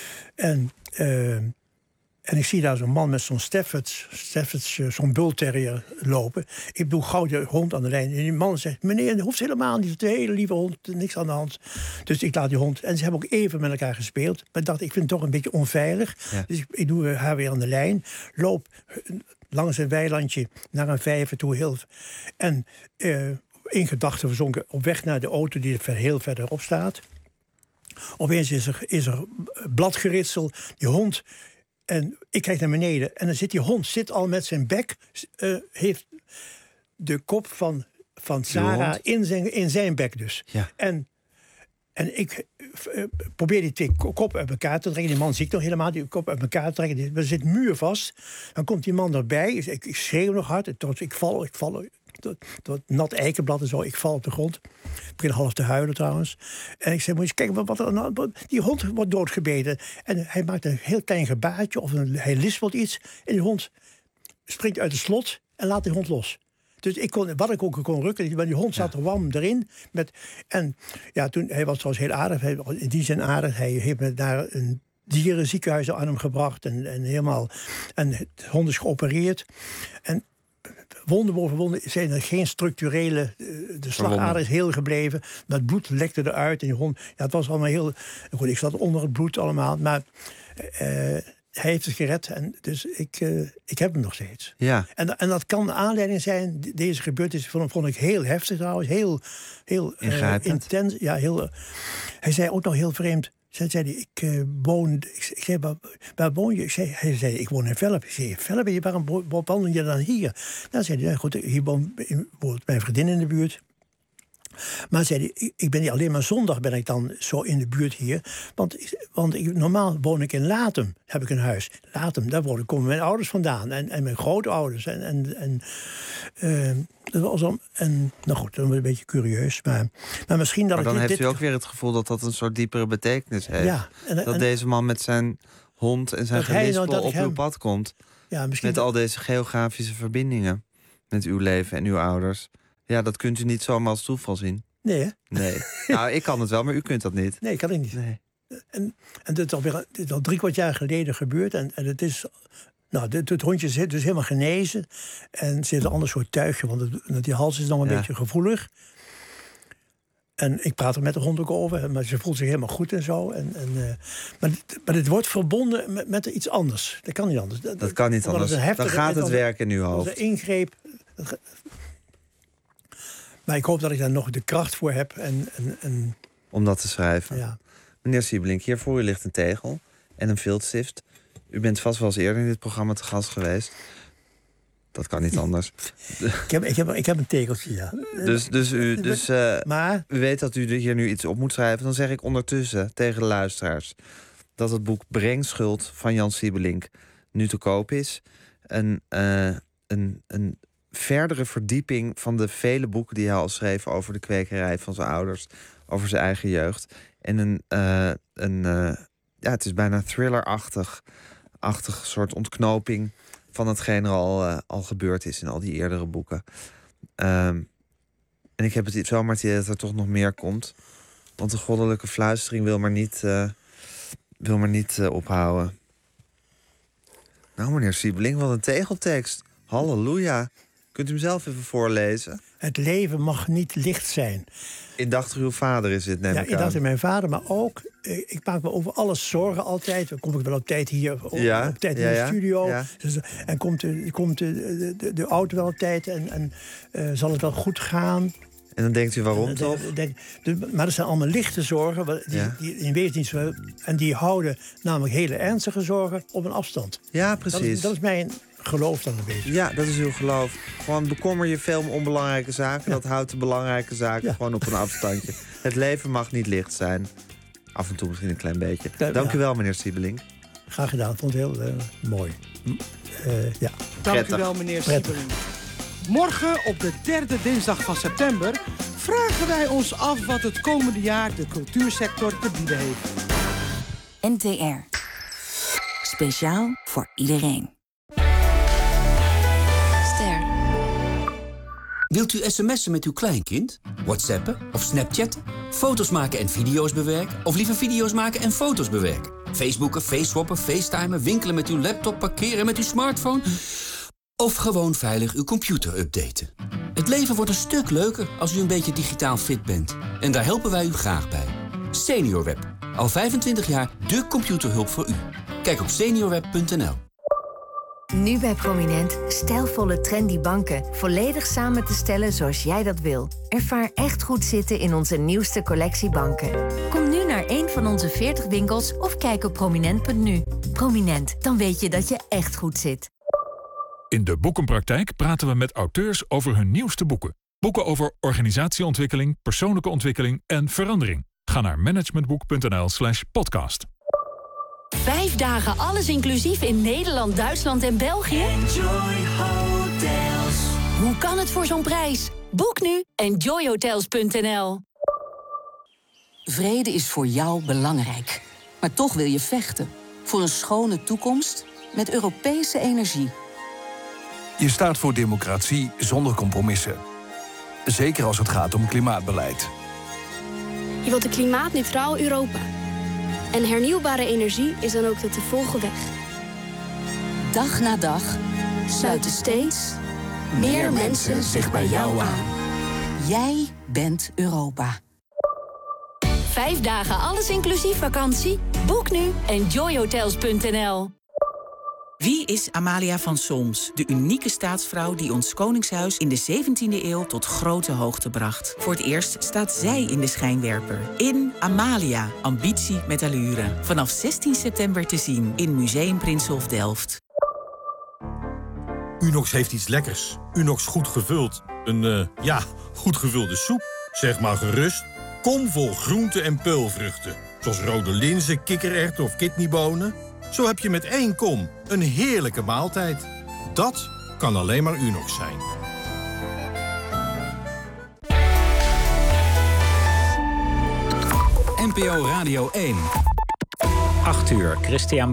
En uh, En ik zie daar zo'n man met zo'n Staffords, Staffords zo'n bullterrier lopen. Ik doe gauw de hond aan de lijn. En die man zegt, meneer, dat hoeft helemaal niet. Het is een hele lieve hond, niks aan de hand. Dus ik laat die hond... En ze hebben ook even met elkaar gespeeld. Maar ik dacht, ik vind het toch een beetje onveilig. Ja. Dus ik, ik doe haar weer aan de lijn. Loop langs een weilandje naar een vijver toe. Heel, en uh, in gedachten verzonken op weg naar de auto die er heel verderop staat. Opeens is er, is er bladgeritsel. Die hond... En ik kijk naar beneden en dan zit die hond zit al met zijn bek... Uh, heeft de kop van, van Sarah in zijn, in zijn bek dus. Ja. En, en ik uh, probeer die twee koppen uit elkaar te trekken. Die man zie ik nog helemaal, die kop uit elkaar te trekken. Er zit muurvast. Dan komt die man erbij. Ik, ik schreeuw nog hard. Ik val, ik val... Dat nat eikenblad en zo. Ik val op de grond. Ik begin half te huilen trouwens. En ik zeg, moet je kijken, wat, wat, wat, die hond wordt doodgebeten. En hij maakt een heel klein gebaartje. Of een, hij lispelt iets. En die hond springt uit het slot en laat die hond los. Dus ik kon, wat ik ook kon rukken. Maar die hond zat er warm erin. Met, en ja, toen, hij was trouwens heel aardig. Hij, in die zin aardig. Hij heeft me naar een dierenziekenhuis aan hem gebracht. En, en helemaal. En de hond is geopereerd. En wonder boven wonder zijn er geen structurele... De slagader is heel gebleven. Dat bloed lekte eruit. En die hond, ja, het was allemaal heel... Goed, ik zat onder het bloed allemaal. Maar uh, hij heeft het gered. En dus ik, uh, ik heb hem nog steeds. Ja. En, en dat kan de aanleiding zijn. Deze gebeurtenis vond, vond ik heel heftig trouwens. Heel, heel uh, intens. Ja, heel, uh, hij zei ook nog heel vreemd. Zij zei, ik uh, woon... Ik, ik zei, waar, waar woon je? Ik zei, hij zei, ik woon in Velp. Ik zei, Velp, waarom woon je dan hier? Nou, zei hij, goed, hier woont mijn vriendin in de buurt. Maar zei hij, ik ben hier alleen maar zondag ben ik dan zo in de buurt hier. Want, want ik, normaal woon ik in Latem, heb ik een huis. Latem, daar wonen, komen mijn ouders vandaan. En, en mijn grootouders. En, en, en, uh, dat was dan, en nou goed, dat was een beetje curieus. Maar, maar misschien dat maar dan ik heeft dit, u ook weer het gevoel dat dat een soort diepere betekenis heeft. Ja, en, dat en, deze man met zijn hond en zijn gelispel nou, op hem, uw pad komt. Ja, misschien met dat, al deze geografische verbindingen. Met uw leven en uw ouders. Ja, dat kunt u niet zomaar als toeval zien. Nee, hè? Nee. Nou, ik kan het wel, maar u kunt dat niet. Nee, ik kan het niet. Nee. En, en dit is alweer dit is al drie kwart jaar geleden gebeurd. En, en het is... Nou, dit, het hondje zit dus helemaal genezen. En zit een ander soort tuigje, want het, die hals is nog een ja. beetje gevoelig. En ik praat er met de hond ook over, maar ze voelt zich helemaal goed en zo. En, en, uh, maar, dit, maar dit wordt verbonden met, met iets anders. Dat kan niet anders. Dat, dat kan niet anders. Dan gaat het werken in uw hoofd. Dat is een ingreep. Maar ik hoop dat ik daar nog de kracht voor heb. En, en, en... Om dat te schrijven. Ja. Meneer Siebelink, hier voor u ligt een tegel en een viltstift. U bent vast wel eens eerder in dit programma te gast geweest. Dat kan niet anders. ik, heb, ik, heb, ik heb een tegeltje, ja. Dus, dus, u, dus uh, maar... u weet dat u hier nu iets op moet schrijven. Dan zeg ik ondertussen tegen de luisteraars dat het boek Brengschuld van Jan Siebelink nu te koop is. Een, uh, een, een verdere verdieping van de vele boeken die hij al schreef over de kwekerij van zijn ouders, over zijn eigen jeugd. En een, uh, een uh, ja, het is bijna thriller-achtig achtig soort ontknoping van hetgeen er al, uh, al gebeurd is in al die eerdere boeken. Um, en ik heb het zomaar het idee dat er toch nog meer komt. Want de goddelijke fluistering wil maar niet, uh, wil maar niet uh, ophouden. Nou, meneer Siebelink, wat een tegeltekst. Halleluja. Kunt u hem zelf even voorlezen? Het leven mag niet licht zijn. Indachtig uw vader is dit, neem ja, ik aan. indachtig mijn vader, maar ook... Ik maak me over alles zorgen altijd. Dan kom ik wel op tijd hier, op, ja, op tijd ja, in de ja, studio. Ja. Dus, en komt, de, komt de, de, de auto wel op tijd en, en uh, zal het wel goed gaan. En dan denkt u waarom, toch? Denk, dus, maar dat zijn allemaal lichte zorgen. Die, ja. die, die in wezen niet zo, en die houden namelijk hele ernstige zorgen op een afstand. Ja, precies. Dat is, dat is mijn geloof dan een beetje. Ja, dat is uw geloof. Gewoon bekommer je veel om onbelangrijke zaken. Ja. Dat houdt de belangrijke zaken ja. gewoon op een afstandje. Het leven mag niet licht zijn. Af en toe misschien een klein beetje. Ja, Dank ja. u wel, meneer Siebelink. Graag gedaan. Ik vond het heel uh, mooi. Uh, ja. Dank Prettig. u wel, meneer Siebelink. Morgen, op de derde dinsdag van september, vragen wij ons af wat het komende jaar de cultuursector te bieden heeft. N T R. Speciaal voor iedereen. Ster. Wilt u sms'en met uw kleinkind? WhatsAppen of Snapchatten? Foto's maken en video's bewerken? Of liever video's maken en foto's bewerken? Facebooken, faceswappen, facetimen, winkelen met uw laptop, parkeren met uw smartphone? Of gewoon veilig uw computer updaten? Het leven wordt een stuk leuker als u een beetje digitaal fit bent. En daar helpen wij u graag bij. SeniorWeb. Al vijfentwintig jaar de computerhulp voor u. Kijk op seniorweb punt n l. Nu bij Prominent stijlvolle trendy banken. Volledig samen te stellen zoals jij dat wil. Ervaar echt goed zitten in onze nieuwste collectie banken. Kom nu naar een van onze veertig winkels of kijk op prominent punt n u. Prominent, dan weet je dat je echt goed zit. In de Boekenpraktijk praten we met auteurs over hun nieuwste boeken. Boeken over organisatieontwikkeling, persoonlijke ontwikkeling en verandering. Ga naar managementboek punt n l slash podcast. Vijf dagen alles inclusief in Nederland, Duitsland en België? Enjoy Hotels. Hoe kan het voor zo'n prijs? Boek nu enjoy hotels punt n l. Vrede is voor jou belangrijk. Maar toch wil je vechten. Voor een schone toekomst met Europese energie. Je staat voor democratie zonder compromissen. Zeker als het gaat om klimaatbeleid. Je wilt een klimaatneutraal Europa. En hernieuwbare energie is dan ook de te volgen weg. Dag na dag sluiten steeds meer mensen zich bij jou aan. Jij bent Europa. Vijf dagen alles inclusief vakantie? Boek nu enjoy hotels punt n l. Wie is Amalia van Solms, de unieke staatsvrouw die ons koningshuis in de zeventiende eeuw tot grote hoogte bracht? Voor het eerst staat zij in de schijnwerper. In Amalia, ambitie met allure. Vanaf zestien september te zien in Museum Prinsenhof Delft. Unox heeft iets lekkers. Unox goed gevuld. Een, uh, ja, goed gevulde soep. Zeg maar gerust. Kom vol groenten en peulvruchten. Zoals rode linzen, kikkererwten of kidneybonen. Zo heb je met één kom een heerlijke maaltijd. Dat kan alleen maar Unox zijn. N P O Radio één. acht uur, Christian